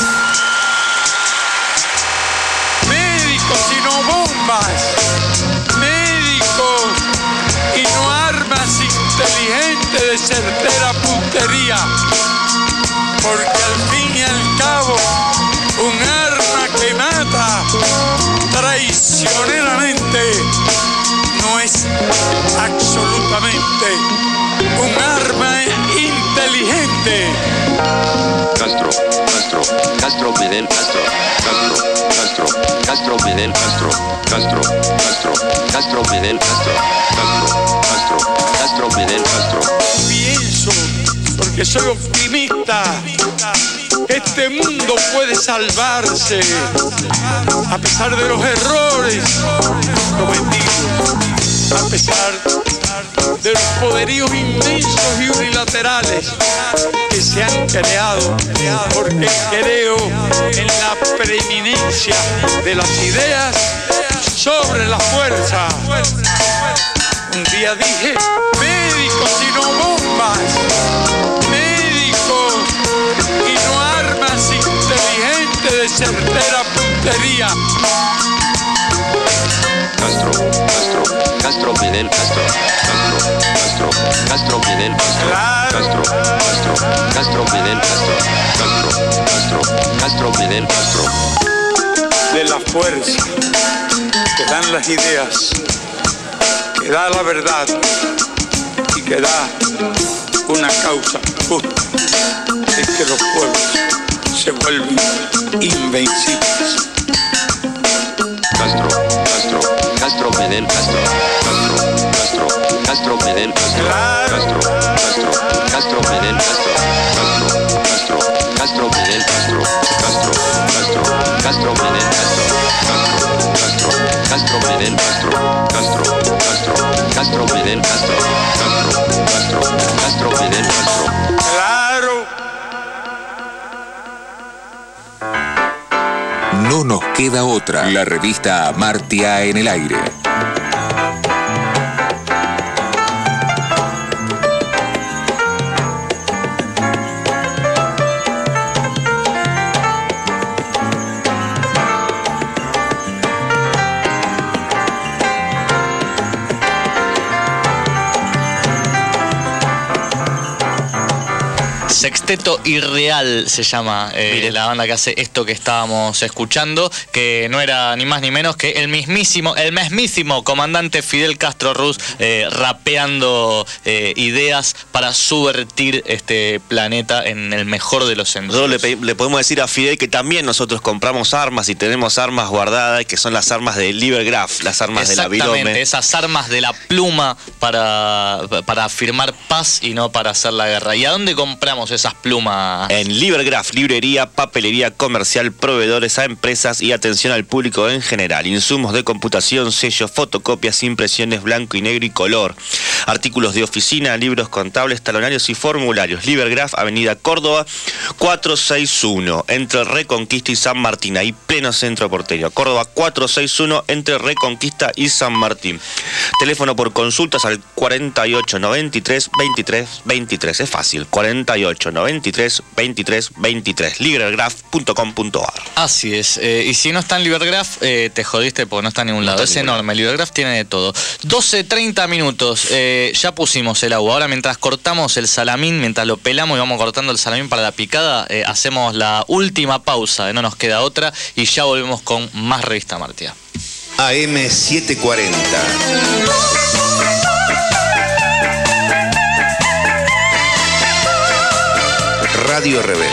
Médicos y no bombas, médicos y no armas inteligentes de certera puntería, porque al fin y al cabo un arma que mata traicioneramente no es absolutamente un arma inteligente. Castro, Fidel Castro, Castro, Fidel Castro, Castro, Fidel Castro, Castro, Fidel Castro. Pienso, porque soy optimista, que este mundo puede salvarse a pesar de los errores cometidos, a pesar de los poderíos inmensos y unilaterales que se han creado, porque creo en la preeminencia de las ideas sobre la fuerza. Un día dije, médicos y no bombas, médicos y no armas inteligentes de certera puntería. Castro, Fidel Castro, Castro, Fidel Castro, Castro, Fidel Castro, Castro, Fidel Castro. De la fuerza que dan las ideas, que da la verdad y que da una causa justa, es que los pueblos se vuelven invencibles. Castro, Fidel Castro, Castro, Fidel Castro, Castro, Fidel Castro, Castro, Fidel Castro, Castro, Fidel Castro, Castro, Fidel Castro, Castro, Fidel Castro, Castro, Fidel Castro. Claro. No nos queda otra. La revista Amartya en el aire. Sexteto Irreal se llama la banda que hace esto que estábamos escuchando, que no era ni más ni menos que el mismísimo comandante Fidel Castro Ruz rapeando ideas para subvertir este planeta en el mejor de los sentidos. Nosotros le podemos decir a Fidel que también nosotros compramos armas y tenemos armas guardadas, que son las armas de Liebergraf, las armas de la Virome. Exactamente, esas armas de la pluma para firmar paz y no para hacer la guerra. ¿Y a dónde compramos esas plumas? En Livergraph, librería, papelería comercial, proveedores a empresas y atención al público en general. Insumos de computación, sellos, fotocopias, impresiones blanco y negro y color. Artículos de oficina, libros contables, talonarios y formularios. Livergraph, Avenida Córdoba, 461, entre Reconquista y San Martín. Ahí pleno centro porteño. Córdoba 461, entre Reconquista y San Martín. Teléfono por consultas al 48 93 23 23. Es fácil, 48 93 23 23. Livergraph.com.ar. Así es. Y si no está en Livergraph, te jodiste porque no está en ningún lado. Es enorme. Livergraph tiene de todo. 12:30 minutos. Ya pusimos el agua. Ahora, mientras cortamos el salamín, mientras lo pelamos y vamos cortando el salamín para la picada, hacemos la última pausa. No nos queda otra. Y ya volvemos con más Revista Martia. AM 740. Radio Rebelde.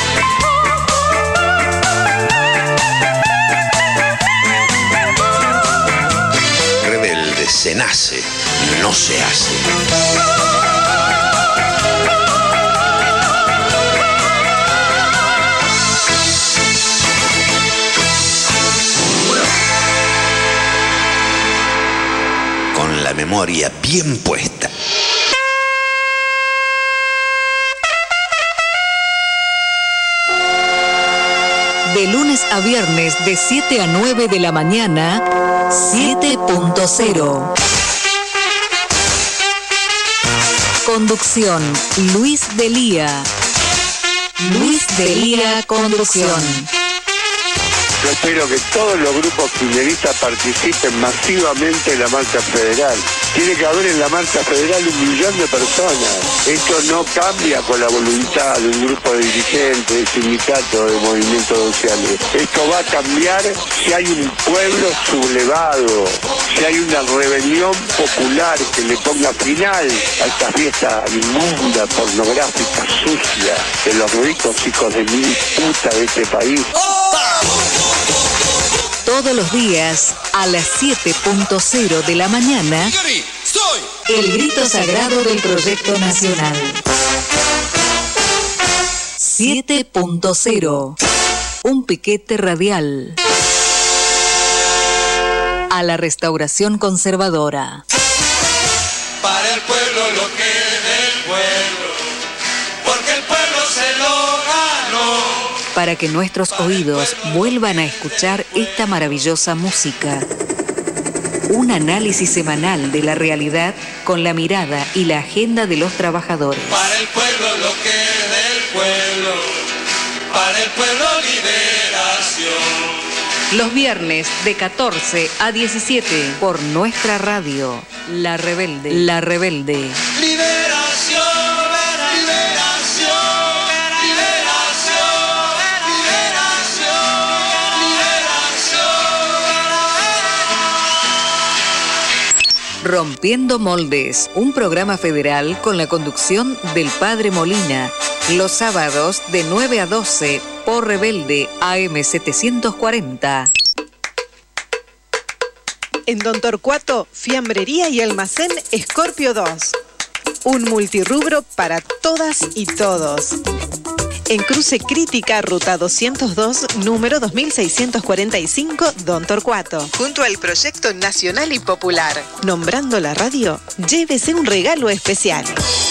Rebelde se nace, no se hace. Con la memoria bien puesta. De lunes a viernes de 7 a 9 de la mañana, 7.0. Conducción, Luis Delía. Luis Delía, conducción. Yo espero que todos los grupos kirchneristas participen masivamente en la marcha federal. Tiene que haber en la marcha federal 1 millón de personas. Esto no cambia con la voluntad de un grupo de dirigentes, de sindicatos, de movimientos sociales. Esto va a cambiar si hay un pueblo sublevado, si hay una rebelión popular que le ponga final a esta fiesta inmunda, pornográfica, sucia de los ricos hijos de mil puta de este país. Todos los días a las 7.0 de la mañana, el grito sagrado del Proyecto Nacional. 7.0. Un piquete radial a la restauración conservadora. Para el pueblo lo que es del pueblo, porque el pueblo se lo ganó. Para que nuestros oídos vuelvan a escuchar esta maravillosa música. Un análisis semanal de la realidad con la mirada y la agenda de los trabajadores. Para el pueblo lo que es del pueblo, para el pueblo liberación. Los viernes de 14 a 17 por nuestra radio, La Rebelde. La Rebelde. Liberación, liberación, liberación, liberación. Rompiendo Moldes, un programa federal con la conducción del Padre Molina, los sábados de 9 a 12 por Rebelde AM 740. En Don Torcuato, fiambrería y almacén Scorpio 2. Un multirrubro para todas y todos. En Cruce Crítica, ruta 202, número 2645, Don Torcuato. Junto al Proyecto Nacional y Popular. Nombrando la radio, llévese un regalo especial.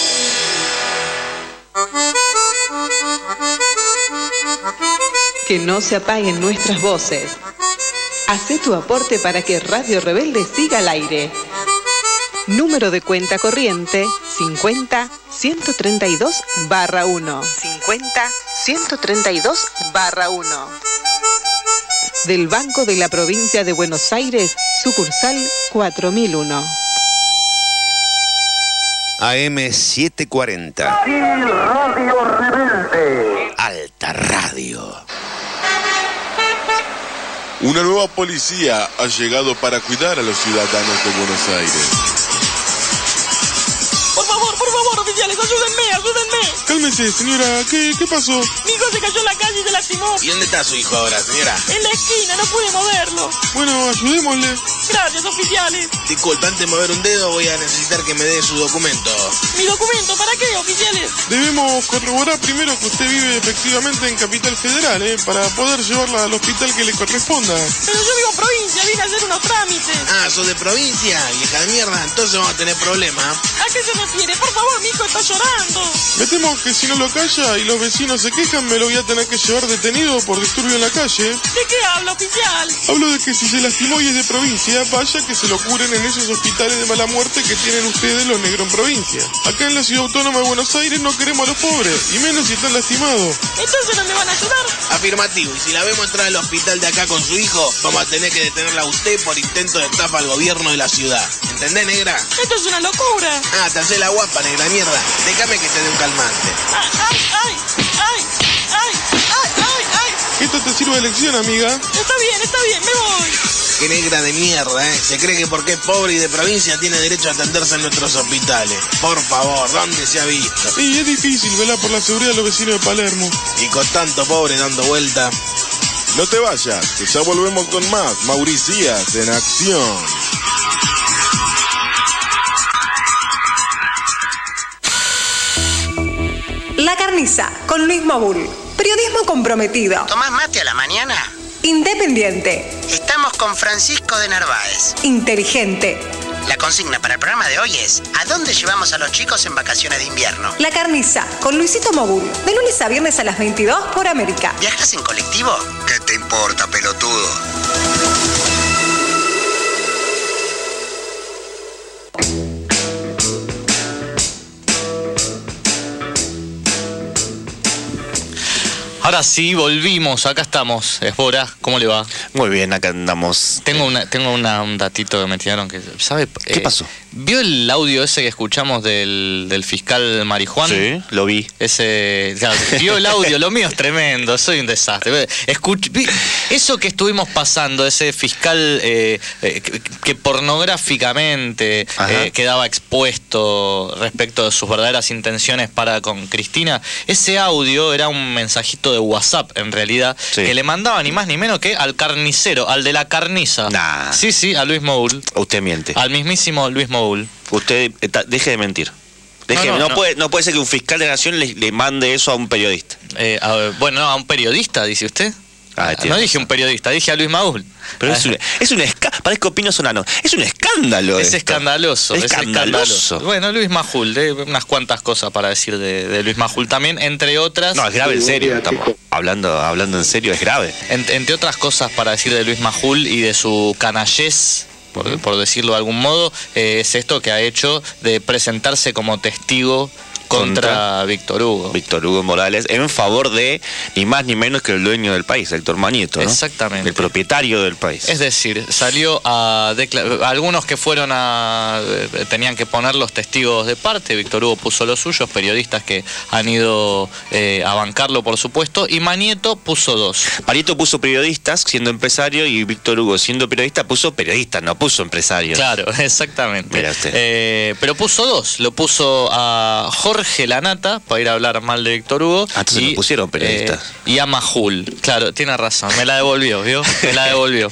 Que no se apaguen nuestras voces. Hacé tu aporte para que Radio Rebelde siga al aire. Número de cuenta corriente 50-132-1. 50-132-1. Del Banco de la Provincia de Buenos Aires, sucursal 4001. AM 740. Radio Rebelde. Alta Radio. Una nueva policía ha llegado para cuidar a los ciudadanos de Buenos Aires. Por favor, oficiales, ayúdenme, ayúdenme. Cálmese, señora, ¿qué pasó? Mi hijo se cayó en la calle y se lastimó. ¿Y dónde está su hijo ahora, señora? En la esquina, no pude moverlo. Bueno, ayudémosle. Gracias, oficiales. Disculpa, antes de mover un dedo voy a necesitar que me dé su documento. ¿Mi documento? ¿Para qué, oficiales? Debemos corroborar primero que usted vive efectivamente en Capital Federal, para poder llevarla al hospital que le corresponda. Pero yo vivo en provincia, vine a hacer unos trámites. Ah, ¿sos de provincia, vieja de mierda? Entonces vamos a tener problemas. ¿A qué se refiere? Por favor, mi hijo está llorando. Me temo que si no lo calla y los vecinos se quejan, me lo voy a tener que llevar detenido por disturbio en la calle. ¿De qué habla, oficial? Hablo de que si se lastimó y es de provincia, vaya que se lo curen en esos hospitales de mala muerte que tienen ustedes los negros en provincia. Acá en la ciudad autónoma de Buenos Aires no queremos a los pobres, y menos si están lastimados. ¿Entonces no me van a ayudar? Afirmativo, y si la vemos entrar al hospital de acá con su hijo, vamos a tener que detenerla a usted por intento de estafa al gobierno de la ciudad. ¿Entendés, negra? Esto es una locura. Ah, te hacés la guapa, negra mierda. Déjame que te dé un calmante. ¡Ay, ay, ay! ¡Ay, ay, ay, ay, ay! Que esto te sirva de lección, amiga. Está bien, me voy. Qué negra de mierda, ¿eh? Se cree que porque es pobre y de provincia tiene derecho a atenderse en nuestros hospitales. Por favor, ¿dónde se ha visto? Y es difícil velar por la seguridad de los vecinos de Palermo. Y con tanto pobre dando vuelta. No te vayas, que ya volvemos con más Mauricías en acción. La Carniza, con Luis Mabul. Periodismo comprometido. ¿Tomás mate a la mañana? Independiente. Estamos con Francisco de Narváez. Inteligente. La consigna para el programa de hoy es: ¿a dónde llevamos a los chicos en vacaciones de invierno? La Carniza, con Luisito Mabul. De lunes a viernes a las 22 por América. ¿Viajas en colectivo? ¿Qué te importa, pelotudo? Ahora sí, volvimos, acá estamos. Esbora, ¿cómo le va? Muy bien, acá andamos. Tengo un datito que me tiraron que, ¿sabe? ¿Qué pasó? ¿Vio el audio ese que escuchamos del fiscal Marijuán? Sí, lo vi. Claro, vio el audio, lo mío es tremendo, soy un desastre. Eso que estuvimos pasando, ese fiscal que pornográficamente quedaba expuesto respecto de sus verdaderas intenciones para con Cristina, ese audio era un mensajito de WhatsApp, en realidad, que le mandaban ni más ni menos que al carnicero, al de la carniza. Nah. Sí, a Luis Mabul. Usted miente. Al mismísimo Luis Mabul. Usted deje de mentir. No puede ser que un fiscal de nación le mande eso a un periodista. A un periodista, dice usted. No dije un periodista, dije a Luis Mabul. Pero es un escándalo. Parezco Pino Solano. Es un escándalo. Es escandaloso. Bueno, Luis Majul, unas cuantas cosas para decir de Luis Majul también, entre otras. No, es grave, en serio. Estamos hablando en serio, es grave. Entre otras cosas para decir de Luis Majul y de su canallez, por decirlo de algún modo, es esto que ha hecho de presentarse como testigo contra Víctor Hugo Morales, en favor de ni más ni menos que el dueño del país, Héctor Manieto, ¿no? Exactamente. El propietario del país. Es decir, salió a algunos que fueron tenían que poner los testigos de parte, Víctor Hugo puso los suyos, periodistas que han ido a bancarlo, por supuesto, y Manieto puso dos. Manieto puso periodistas siendo empresario y Víctor Hugo siendo periodista puso periodistas, no puso empresarios. Claro, exactamente. Mira usted. Pero puso dos, lo puso a Jorge Lanata, para ir a hablar mal de Víctor Hugo. Entonces lo pusieron periodistas. Y a Majul. Claro, tiene razón, me la devolvió, ¿vio? Me la devolvió.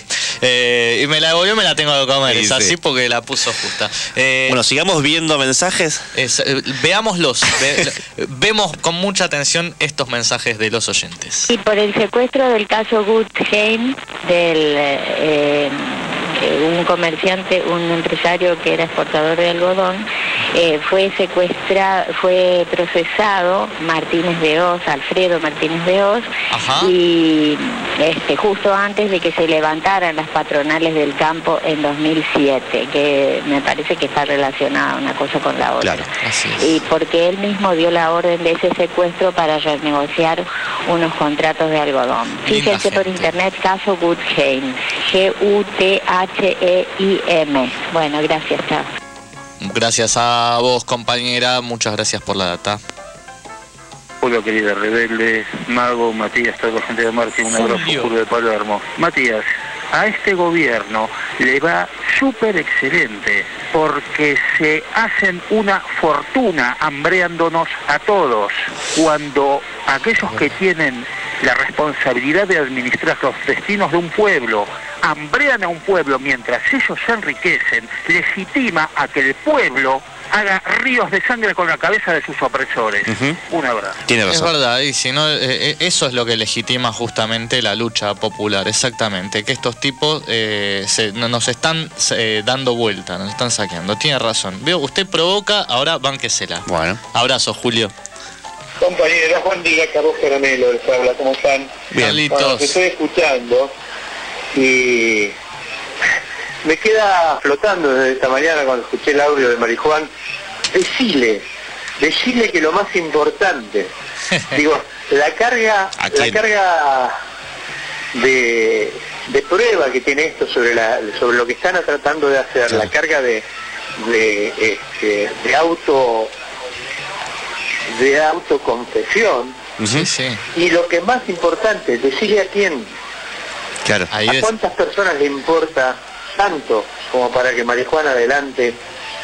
Y me la devolvió, me la tengo que comer. Sí, es así porque la puso justa. Bueno, sigamos viendo mensajes. Veámoslos. Vemos con mucha atención estos mensajes de los oyentes. Y por el secuestro del caso Gutheim, un comerciante, un empresario que era exportador de algodón, fue procesado Alfredo Martínez de Hoz, y justo antes de que se levantaran las patronales del campo en 2007, que me parece que está relacionada una cosa con la otra. Claro, así es. Y porque él mismo dio la orden de ese secuestro para renegociar unos contratos de algodón. Fíjense por internet, caso Gutheim, Gutheim. Bueno, gracias, chao. Gracias a vos, compañera, muchas gracias por la data. Hola, querida Rebelde, Mago, Matías, toda la gente de Martín, un abrazo puro de Palermo. Matías, a este gobierno le va súper excelente, porque se hacen una fortuna hambreándonos a todos, cuando aquellos que tienen la responsabilidad de administrar los destinos de un pueblo hambrean a un pueblo mientras ellos se enriquecen, legitima a que el pueblo haga ríos de sangre con la cabeza de sus opresores. Un abrazo. Tiene razón. Es verdad, y si no, eso es lo que legitima justamente la lucha popular, exactamente, que estos tipos nos están dando vuelta, nos están saqueando. Tiene razón. Veo, usted provoca, ahora bánquesela. Bueno. Abrazo, Julio. Compañeros, buen día, Carlos Caramelo, les habla, ¿cómo están? Bien. Bueno, te estoy escuchando y me queda flotando desde esta mañana cuando escuché el audio de Marijuán. Decile que lo más importante, digo, la carga de prueba que tiene esto sobre lo que están tratando de hacer, claro. La carga de autoconfesión, y lo que es más importante, decirle a quién, claro. ¿A cuántas personas le importa tanto como para que Marijuana adelante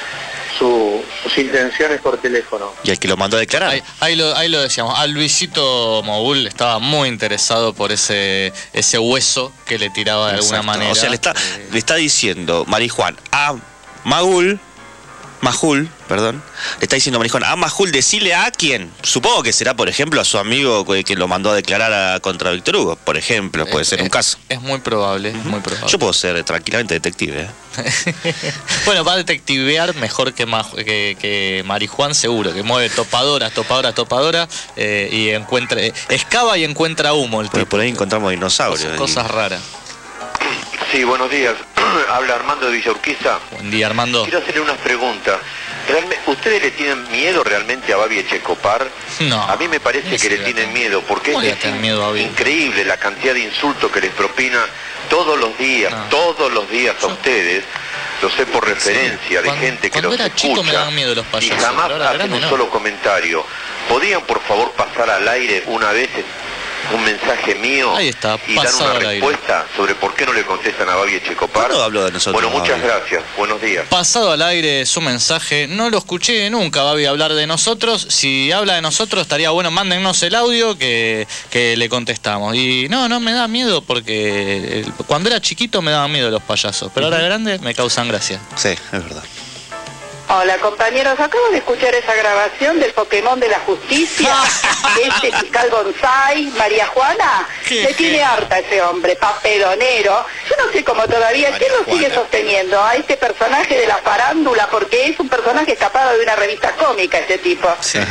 sus intenciones por teléfono? Y el que lo mandó a declarar. Ahí lo decíamos. A Luisito Mogul estaba muy interesado por ese hueso que le tiraba de alguna manera. O sea, le está diciendo Marijuán a Majul, le está diciendo Marijuán a Majul, decirle a quién. Supongo que será, por ejemplo, a su amigo que lo mandó a declarar contra Víctor Hugo, por ejemplo, puede ser un caso. Es muy probable, muy probable. Yo puedo ser tranquilamente detective. Bueno, va a detectivear mejor que Marijuán, seguro, que mueve topadora, y excava y encuentra humo el tipo. Por ahí encontramos dinosaurios. Cosas raras. Sí, buenos días. Habla Armando de Villa Urquiza. Buen día, Armando. Quiero hacerle unas preguntas. ¿Ustedes le tienen miedo realmente a Babi Echecopar? No. A mí me parece que le tienen miedo, porque es increíble la cantidad de insultos que les propina todos los días a ustedes. Lo sé por referencia de gente que los escucha. Chico me daban miedo los payasos, y jamás hacen un solo comentario. ¿Podrían, por favor, pasar al aire una vez un mensaje mío? Ahí está, y dar una respuesta sobre por qué no le contestan a Babi Echecopar? ¿Cuándo habló de nosotros? Bueno, muchas gracias. Buenos días. Pasado al aire su mensaje, no lo escuché nunca, Babi, hablar de nosotros. Si habla de nosotros, estaría bueno, mándennos el audio que le contestamos. Y no me da miedo, porque cuando era chiquito me daban miedo los payasos, pero ahora de grande me causan gracia. Sí, es verdad. Hola compañeros, acabo de escuchar esa grabación del Pokémon de la Justicia, este fiscal González, María Juana, le tiene harta ese hombre, papelonero. Yo no sé cómo todavía, ¿quién lo sigue sosteniendo a este personaje de la farándula? Porque es un personaje escapado de una revista cómica este tipo.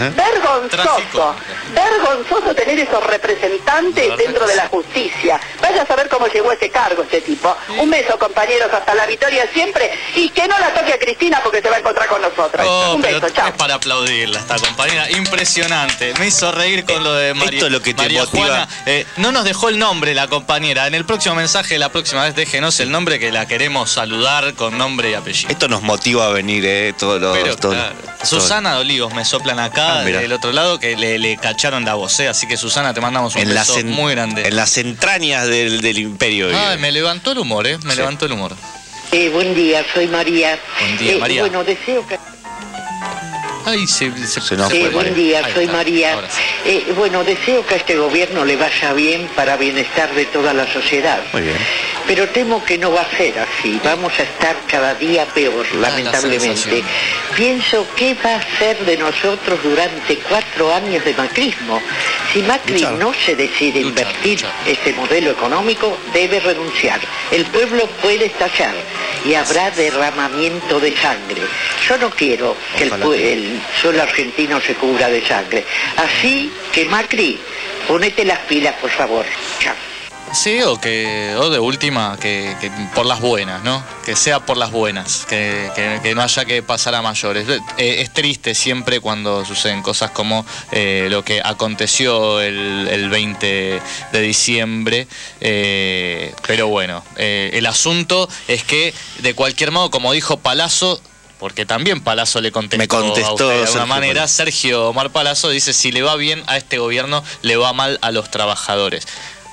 Vergonzoso tener esos representantes dentro de la justicia. Vaya a saber cómo llegó a ese cargo este tipo. Un beso compañeros, hasta la victoria siempre, y que no la toque a Cristina porque se va a encontrar con nosotros. Un beso, chao. Es para aplaudirla esta compañera, impresionante. Me hizo reír con lo de María. Esto es lo que te María motiva. Juana. No nos dejó el nombre la compañera. En el próximo mensaje, la próxima vez, déjenos el nombre, que la queremos saludar con nombre y apellido. Esto nos motiva a venir, Susana de Olivos me soplan acá del otro lado, que le cacharon la voz, así que Susana, te mandamos un beso muy grande. En las entrañas del imperio. Me levantó el humor, levantó el humor. Buen día, soy María. Buen día, María. Bueno, deseo que... Ay, se nos fue, buen día, soy María. Bueno, deseo que a este gobierno le vaya bien para bienestar de toda la sociedad. Muy bien. Pero temo que no va a ser así. Vamos a estar cada día peor, lamentablemente. Pienso qué va a hacer de nosotros durante 4 años de macrismo. Si Macri no se decide invertir ese modelo económico, debe renunciar. El pueblo puede estallar y habrá derramamiento de sangre. Yo no quiero que el suelo argentino se cubra de sangre. Así que Macri, ponete las pilas, por favor. Chao. Sí, o de última, que por las buenas, ¿no? Que sea por las buenas, que no haya que pasar a mayores. Es triste siempre cuando suceden cosas como lo que aconteció el 20 de diciembre, pero bueno, el asunto es que, de cualquier modo, como dijo Palazzo, porque también Palazzo le contestó a usted de alguna manera, Sergio Omar Palazzo dice: si le va bien a este gobierno, le va mal a los trabajadores.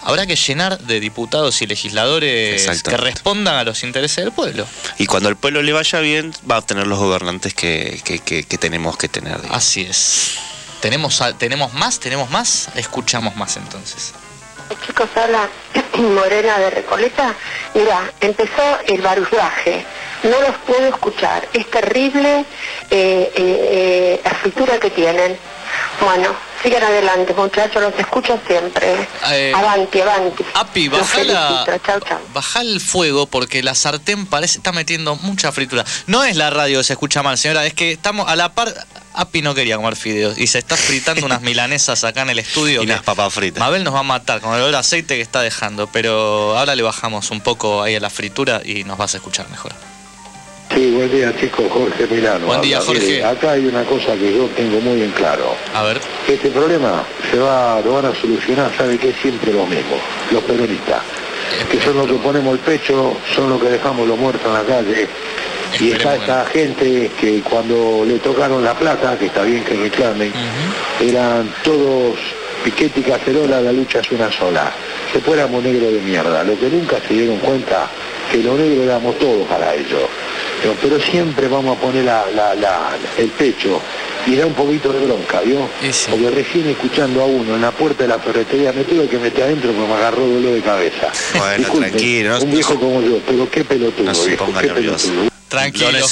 habrá que llenar de diputados y legisladores que respondan a los intereses del pueblo. Y cuando al pueblo le vaya bien, va a obtener los gobernantes que tenemos que tener. Digamos. Así es. ¿Tenemos más? Escuchamos más entonces. Chicos, habla Morena de Recoleta. Mira, empezó el barullaje. No los puedo escuchar. Es terrible la fritura que tienen. Bueno, sigan adelante, muchachos, los escucho siempre. Avanti. Api, baja el fuego porque la sartén está metiendo mucha fritura. No es la radio que se escucha mal, señora, es que estamos a la par. Api no quería comer fideos y se está fritando unas milanesas acá en el estudio. Y unas papas fritas. Mabel nos va a matar con el olor a aceite que está dejando, pero ahora le bajamos un poco ahí a la fritura y nos vas a escuchar mejor. Sí, buen día, chicos. Jorge Milano. Buen día, Jorge. Mire, acá hay una cosa que yo tengo muy en claro. A ver. Este problema lo van a solucionar, ¿sabe qué? Siempre lo mismo, los peronistas. Que son los que ponemos el pecho, son los que dejamos los muertos en la calle. Y está esta gente que cuando le tocaron la plata, que está bien que reclamen, eran todos Piquetti y Cacerola, la lucha es una sola. Se fuéramos negros de mierda. Lo que nunca se dieron cuenta, que los negros éramos todos para ellos. Pero siempre vamos a poner el pecho y da un poquito de bronca, ¿vio? Sí. Porque recién escuchando a uno en la puerta de la ferretería me tuve que meter adentro porque me agarró dolor de cabeza. Bueno, disculpe, tranquilo. Un viejo como yo, pero qué pelotudo, no se viejo, ponga qué nervioso. pelotudo. Tranquilo,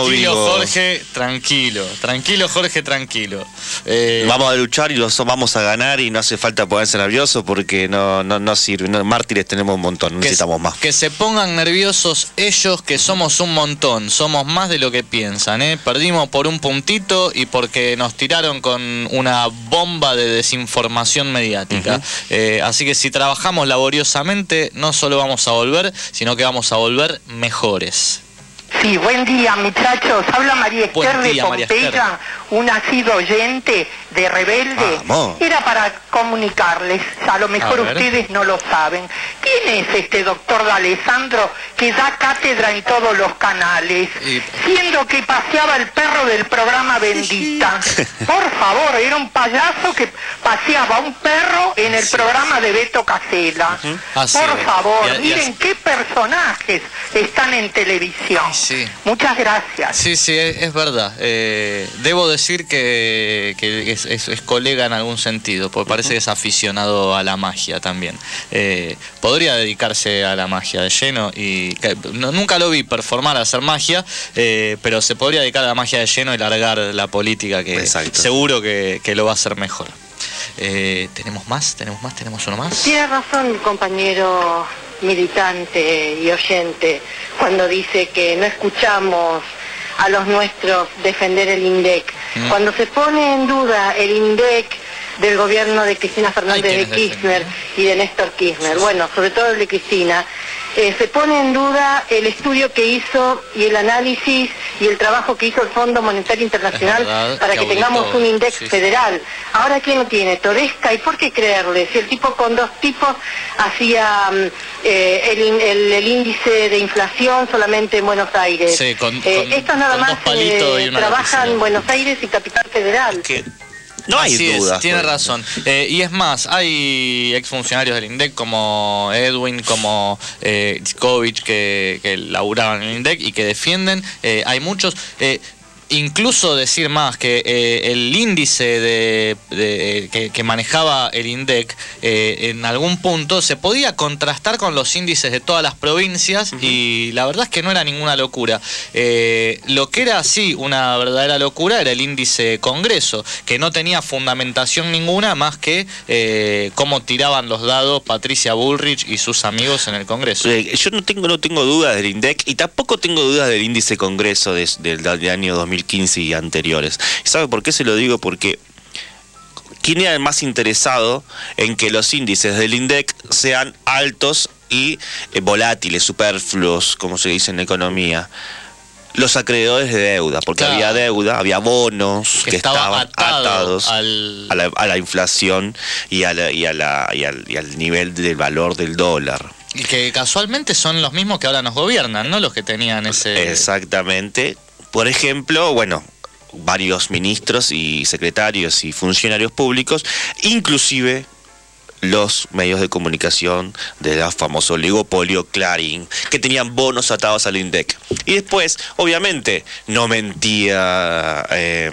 Jorge, tranquilo. Tranquilo, Jorge, tranquilo. Vamos a luchar y vamos a ganar y no hace falta ponerse nervioso porque no sirve. Mártires tenemos un montón, necesitamos más. Que se pongan nerviosos ellos, que somos un montón, somos más de lo que piensan, ¿eh? Perdimos por un puntito y porque nos tiraron con una bomba de desinformación mediática. Así que si trabajamos laboriosamente, no solo vamos a volver, sino que vamos a volver mejores. Sí, buen día, muchachos. Habla María Esther de Pompeya, un asiduo oyente de Rebelde. Vamos. Era para comunicarles, a lo mejor ustedes no lo saben. ¿Quién es este doctor D'Alessandro que da cátedra en todos los canales? Siendo que paseaba el perro del programa Bendita. Por favor, era un payaso que paseaba un perro en el programa de Beto Casella. Por favor, miren qué personajes están en televisión. Sí. Muchas gracias. Sí, es verdad. Debo decir que es colega en algún sentido, porque parece que es aficionado a la magia también. Podría dedicarse a la magia de lleno y nunca lo vi performar a hacer magia, pero se podría dedicar a la magia de lleno y largar la política, que seguro que lo va a hacer mejor. ¿Tenemos más? ¿Tenemos uno más? Tiene razón mi compañero militante y oyente cuando dice que no escuchamos a los nuestros defender el INDEC. Cuando se pone en duda el INDEC del gobierno de Cristina Fernández de Kirchner y de Néstor Kirchner, bueno, sobre todo el de Cristina, se pone en duda el estudio que hizo y el análisis y el trabajo que hizo el Fondo Monetario Internacional para que tengamos un INDEC federal. Ahora, ¿quién lo tiene? Todesca. ¿Y por qué creerle? Si el tipo con dos tipos hacía el índice de inflación solamente en Buenos Aires. Sí, estos nada más trabajan en Buenos Aires y Capital Federal. No hay dudas. Tiene razón. Y es más, hay exfuncionarios del INDEC como Edwin, como Zikovic, que laburaban en el INDEC y que defienden. Hay muchos. Incluso decir más que el índice que manejaba el INDEC en algún punto se podía contrastar con los índices de todas las provincias y la verdad es que no era ninguna locura. Lo que era sí una verdadera locura era el índice Congreso, que no tenía fundamentación ninguna más que cómo tiraban los dados Patricia Bullrich y sus amigos en el Congreso. Yo no tengo dudas del INDEC y tampoco tengo dudas del índice Congreso del año 2015 y anteriores. ¿Sabe por qué se lo digo? Porque ¿quién era el más interesado en que los índices del INDEC sean altos y volátiles, superfluos, como se dice en economía? Los acreedores de deuda, porque había deuda, había bonos que estaban atados a la inflación y al nivel del valor del dólar. Y que casualmente son los mismos que ahora nos gobiernan, ¿no? Los que tenían ese... Exactamente. Por ejemplo, bueno, varios ministros y secretarios y funcionarios públicos, inclusive los medios de comunicación del famoso oligopolio Clarín, que tenían bonos atados al INDEC. Y después, obviamente, no mentía...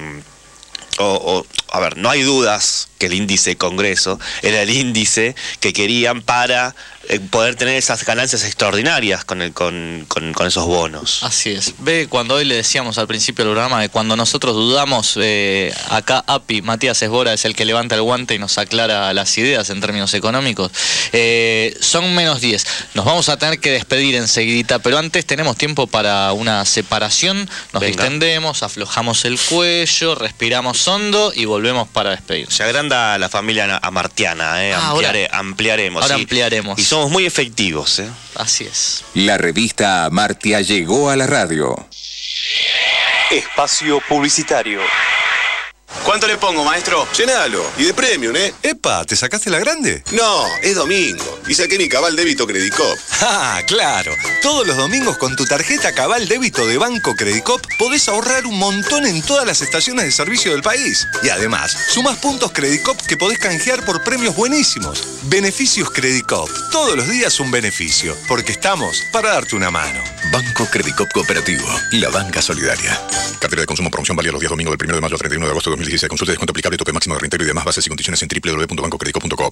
a ver, no hay dudas que el índice de Congreso era el índice que querían para poder tener esas ganancias extraordinarias con esos bonos. Así es. Ve, cuando hoy le decíamos al principio del programa que cuando nosotros dudamos, acá API, Matías Esbora, es el que levanta el guante y nos aclara las ideas en términos económicos. Son menos 10. Nos vamos a tener que despedir enseguidita, pero antes tenemos tiempo para una separación. Nos distendemos, aflojamos el cuello, respiramos hondo y volvemos para despedir. Se agranda la familia amartiana, ampliaremos. Ahora ampliaremos. Y somos muy efectivos. Así es. La revista Amartya llegó a la radio. Espacio publicitario. ¿Cuánto le pongo, maestro? Llenalo. Y de premium, ¿eh? Epa, ¿te sacaste la grande? No, es domingo. Y saqué mi Cabal Débito Credicop. Ah, claro. Todos los domingos con tu tarjeta Cabal Débito de Banco Credicop podés ahorrar un montón en todas las estaciones de servicio del país. Y además, sumás puntos Credicop que podés canjear por premios buenísimos. Beneficios Credicop. Todos los días un beneficio. Porque estamos para darte una mano. Banco Credicop Cooperativo. La banca solidaria. Cartera de consumo, promoción válida los días domingos del 1 de mayo al 31 de agosto de 2016. Consulta de descuento aplicable, tope máximo de reintegro y demás bases y condiciones en www.bancocredico.coop.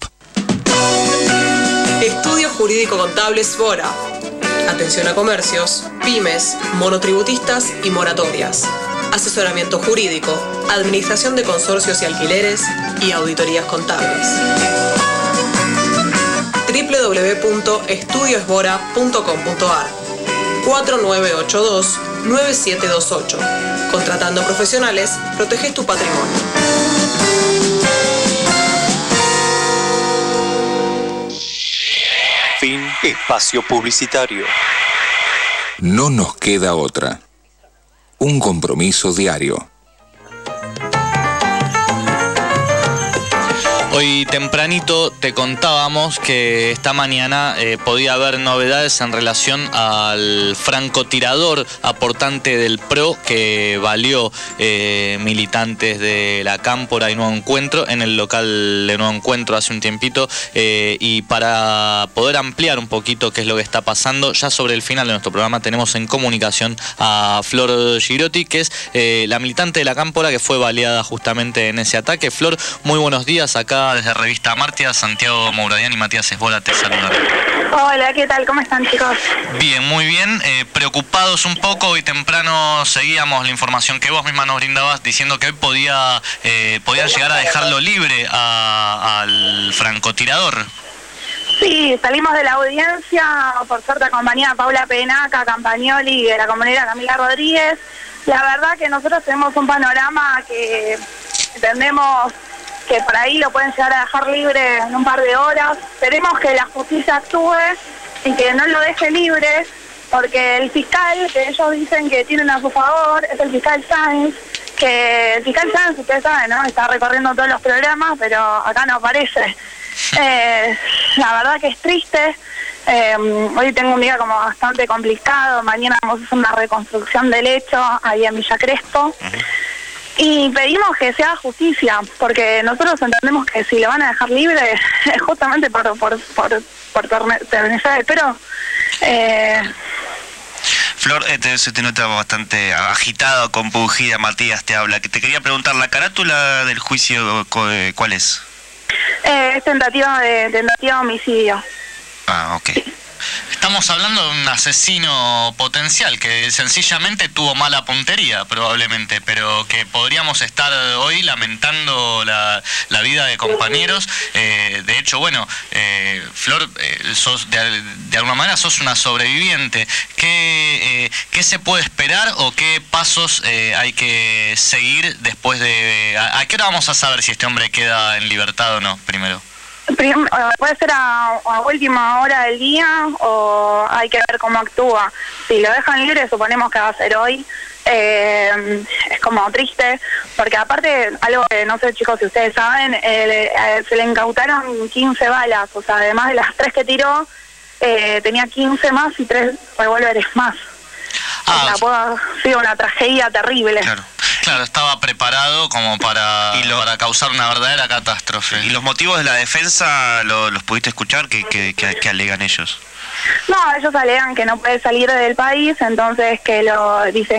Estudio Jurídico Contable Esbora. Atención a comercios, pymes, monotributistas y moratorias. Asesoramiento jurídico, administración de consorcios y alquileres y auditorías contables. www.estudioesbora.com.ar 4982-9728. Contratando profesionales, proteges tu patrimonio. Fin. Espacio publicitario. No nos queda otra. Un compromiso diario. Hoy tempranito te contábamos que esta mañana podía haber novedades en relación al francotirador aportante del PRO que valió militantes de la Cámpora y Nuevo Encuentro en el local de Nuevo Encuentro hace un tiempito, y para poder ampliar un poquito qué es lo que está pasando, ya sobre el final de nuestro programa tenemos en comunicación a Flor Girotti, que es la militante de la Cámpora que fue baleada justamente en ese ataque. Flor, muy buenos días. Acá desde Revista Amartya, Santiago Mouradian y Matías Esbora te saludan. Hola, ¿qué tal? ¿Cómo están, chicos? Bien, muy bien. Preocupados un poco, hoy temprano seguíamos la información que vos misma nos brindabas diciendo que hoy podían llegar a dejarlo libre al francotirador. Sí, salimos de la audiencia, por suerte acompañada a Paula Penaca, Campagnoli y de la compañera Camila Rodríguez. La verdad que nosotros tenemos un panorama que entendemos que por ahí lo pueden llegar a dejar libre en un par de horas. Esperemos que la justicia actúe y que no lo deje libre, porque el fiscal que ellos dicen que tienen a su favor es el fiscal Sáenz, que el fiscal Sáenz, ustedes saben, ¿no? Está recorriendo todos los programas, pero acá no aparece. La verdad que es triste. Hoy tengo un día como bastante complicado. Mañana vamos a hacer una reconstrucción del hecho ahí en Villa Crespo. Y pedimos que se haga justicia, porque nosotros entendemos que si lo van a dejar libre es justamente por terminar el PRO. Flor, se te nota bastante agitado, compungida. Matías te habla. Que te quería preguntar, ¿la carátula del juicio cuál es? Es tentativa de homicidio. Ah, ok. Estamos hablando de un asesino potencial que sencillamente tuvo mala puntería probablemente, pero que podríamos estar hoy lamentando la vida de compañeros. De hecho, bueno, Flor, sos de alguna manera sos una sobreviviente. ¿Qué se puede esperar o qué pasos hay que seguir después de... ¿A qué hora vamos a saber si este hombre queda en libertad o no, primero? Puede ser a última hora del día o hay que ver cómo actúa. Si lo dejan libre, suponemos que va a ser hoy. Es como triste, porque aparte, algo que no sé, chicos, si ustedes saben, se le incautaron 15 balas, o sea, además de las 3 que tiró, tenía 15 más y 3 revólveres más. O sea, sí, una tragedia terrible. Claro. Claro, estaba preparado como para causar una verdadera catástrofe. ¿Y los motivos de la defensa los pudiste escuchar? ¿Qué alegan ellos? No, ellos alegan que no puede salir del país, entonces dicen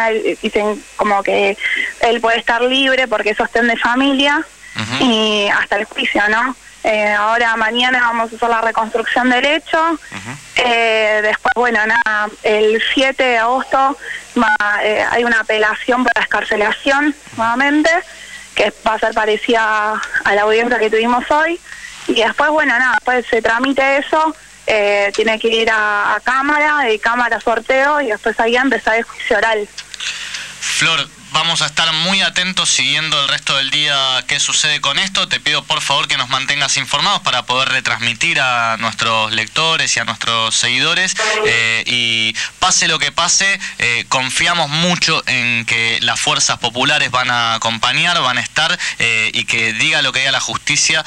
como que él puede estar libre porque es sostén de familia y hasta el juicio, ¿no? Ahora mañana vamos a hacer la reconstrucción del hecho. Después, bueno, nada, el 7 de agosto hay una apelación por la excarcelación nuevamente, que va a ser parecida a la audiencia que tuvimos hoy. Y después, bueno, nada, después se tramite eso, tiene que ir a cámara, de cámara sorteo, y después ahí empezar el juicio oral. Flor, vamos a estar muy atentos siguiendo el resto del día qué sucede con esto. Te pido por favor que nos mantengas informados para poder retransmitir a nuestros lectores y a nuestros seguidores. Y pase lo que pase, confiamos mucho en que las fuerzas populares van a acompañar, van a estar, y que diga lo que diga la justicia,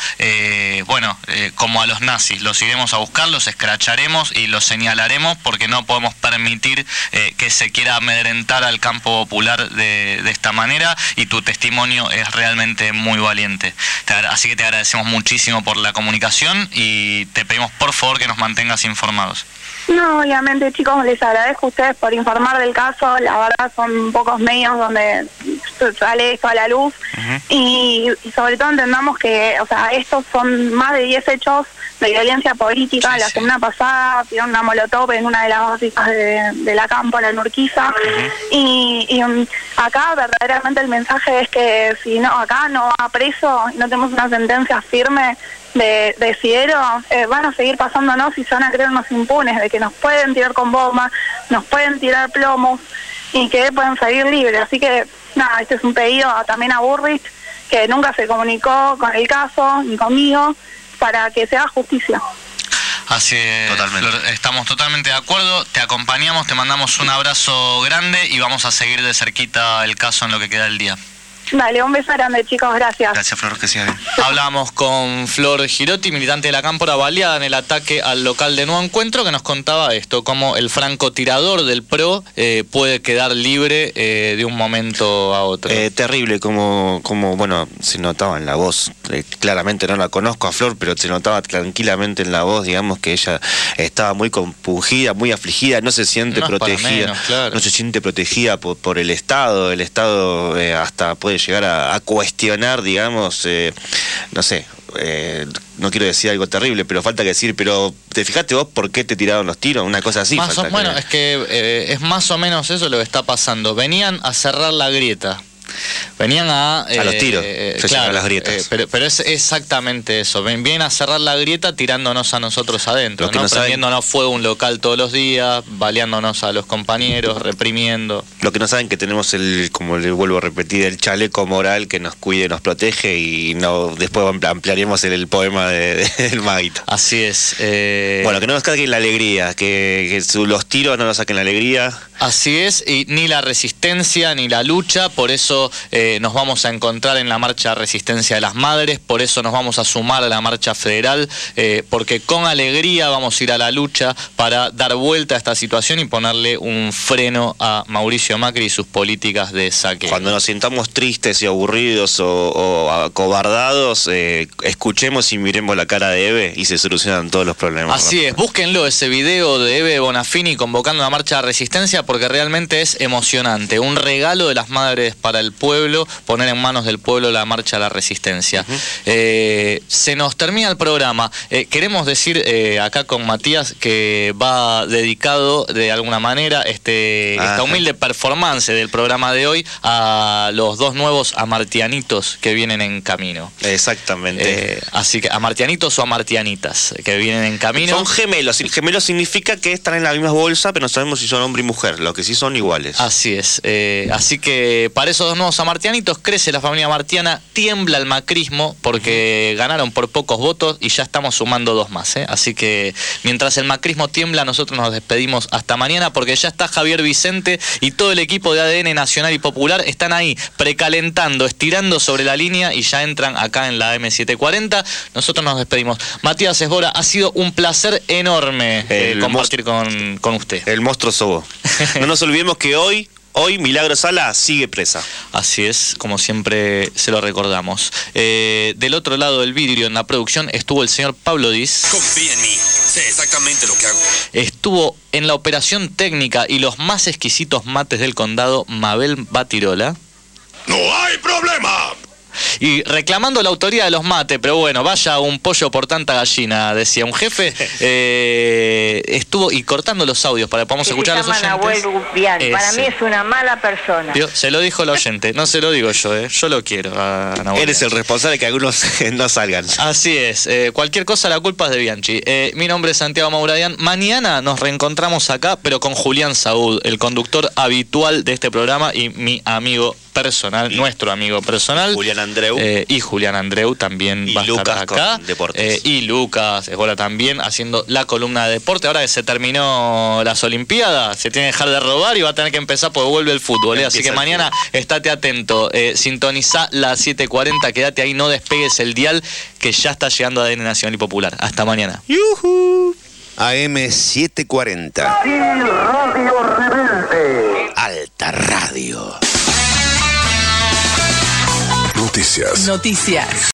como a los nazis. Los iremos a buscar, los escracharemos y los señalaremos, porque no podemos permitir que se quiera amedrentar al campo popular de esta manera, y tu testimonio es realmente muy valiente. Así que te agradecemos muchísimo por la comunicación y te pedimos por favor que nos mantengas informados. No, obviamente, chicos, les agradezco a ustedes por informar del caso. La verdad son pocos medios donde sale esto a la luz. Y sobre todo entendamos que, estos son más de 10 hechos de violencia política. Sí, la semana pasada tiraron una molotov en una de las básicas de la Cámpora, en Urquiza. Y acá verdaderamente el mensaje es que si no, acá no va preso y no tenemos una sentencia firme de Siero, van a seguir pasándonos y se van a creernos impunes, de que nos pueden tirar con bombas, nos pueden tirar plomos y que pueden salir libres. Así que, nada, este es un pedido también a Burrich, que nunca se comunicó con el caso ni conmigo, para que se haga justicia. Así es, totalmente. Flor, estamos totalmente de acuerdo, te acompañamos, te mandamos un abrazo grande y vamos a seguir de cerquita el caso en lo que queda del día. Dale, un beso grande, chicos, gracias. Gracias, Flor, que siga bien. Hablamos con Flor Girotti, militante de la Cámpora, baleada en el ataque al local de Nuevo Encuentro, que nos contaba esto, cómo el francotirador del PRO puede quedar libre de un momento a otro. Terrible, como bueno, se notaba en la voz, claramente no la conozco a Flor, pero se notaba tranquilamente en la voz, digamos, que ella estaba muy compungida, muy afligida, no se siente protegida, claro. No se siente protegida por el Estado hasta puede llegar a cuestionar, digamos, no sé, no quiero decir algo terrible, pero falta que decir, pero ¿te fijaste vos por qué te tiraron los tiros? Una cosa así. Es que es más o menos eso lo que está pasando. Venían a cerrar la grieta. Venían a los tiros, claro, a las grietas. Pero es exactamente eso. Vienen a cerrar la grieta tirándonos a nosotros adentro, ¿no? Prendiéndonos fuego un local todos los días, baleándonos a los compañeros, reprimiendo. Lo que no saben que tenemos como le vuelvo a repetir, el chaleco moral que nos cuide, nos protege, y después ampliaremos el poema del Maguito. Así es. Bueno, que no nos saquen la alegría, que los tiros no nos saquen la alegría. Así es, y ni la resistencia ni la lucha, por eso nos vamos a encontrar en la marcha Resistencia de las Madres, por eso nos vamos a sumar a la marcha federal, porque con alegría vamos a ir a la lucha para dar vuelta a esta situación y ponerle un freno a Mauricio Macri y sus políticas de saqueo. Cuando nos sintamos tristes y aburridos o acobardados, escuchemos y miremos la cara de Eve y se solucionan todos los problemas. Así es, búsquenlo, ese video de Eve Bonafini convocando a la marcha de Resistencia, porque realmente es emocionante, un regalo de las madres para el pueblo, poner en manos del pueblo la marcha a la Resistencia. Se nos termina el programa. Queremos decir acá con Matías que va dedicado de alguna manera esta humilde performance del programa de hoy a los dos nuevos amartianitos que vienen en camino. Exactamente. Así que amartianitos o amartianitas que vienen en camino. Son gemelos. Gemelos significa que están en la misma bolsa, pero no sabemos si son hombre y mujer. Lo que sí son iguales. Así es. Así que para esos dos nuevos amartianitos crece la familia martiana, tiembla el macrismo porque ganaron por pocos votos y ya estamos sumando dos más. Así que mientras el macrismo tiembla, nosotros nos despedimos hasta mañana, porque ya está Javier Vicente y todo el equipo de ADN Nacional y Popular están ahí precalentando, estirando sobre la línea y ya entran acá en la M740. Nosotros nos despedimos. Matías Esbora, ha sido un placer enorme compartir con usted. El monstruo Sobo. No nos olvidemos que hoy Hoy Milagro Sala sigue presa. Así es, como siempre se lo recordamos. Del otro lado del vidrio, en la producción, estuvo el señor Pablo Diz. Confía en mí, sé exactamente lo que hago. Estuvo en la operación técnica y los más exquisitos mates del condado, Mabel Batirola. ¡No hay problema! Y reclamando la autoría de los mates, pero bueno, vaya un pollo por tanta gallina, decía un jefe. Estuvo y cortando los audios para que podamos escuchar a los oyentes. Nahuel Gupián. Para mí es una mala persona. Se lo dijo el oyente, no se lo digo yo, yo lo quiero a Nahuel. Eres el responsable de que algunos no salgan. Así es, cualquier cosa la culpa es de Bianchi. Mi nombre es Santiago Mauradian. Mañana nos reencontramos acá, pero con Julián Saúd, el conductor habitual de este programa y mi amigo personal, nuestro amigo personal. Julián Andreu. Y Julián Andreu también va a estar acá. Deportes. Y Lucas Esgola también haciendo la columna de deporte. Ahora que se terminó las Olimpiadas, se tiene que dejar de robar y va a tener que empezar porque vuelve el fútbol. Así que mañana estate atento. Sintoniza la 7:40, quédate ahí, no despegues el dial que ya está llegando a ADN Nacional y Popular. Hasta mañana. ¡Yujú! AM 740. Radio Rebelde. Alta Radio. Noticias.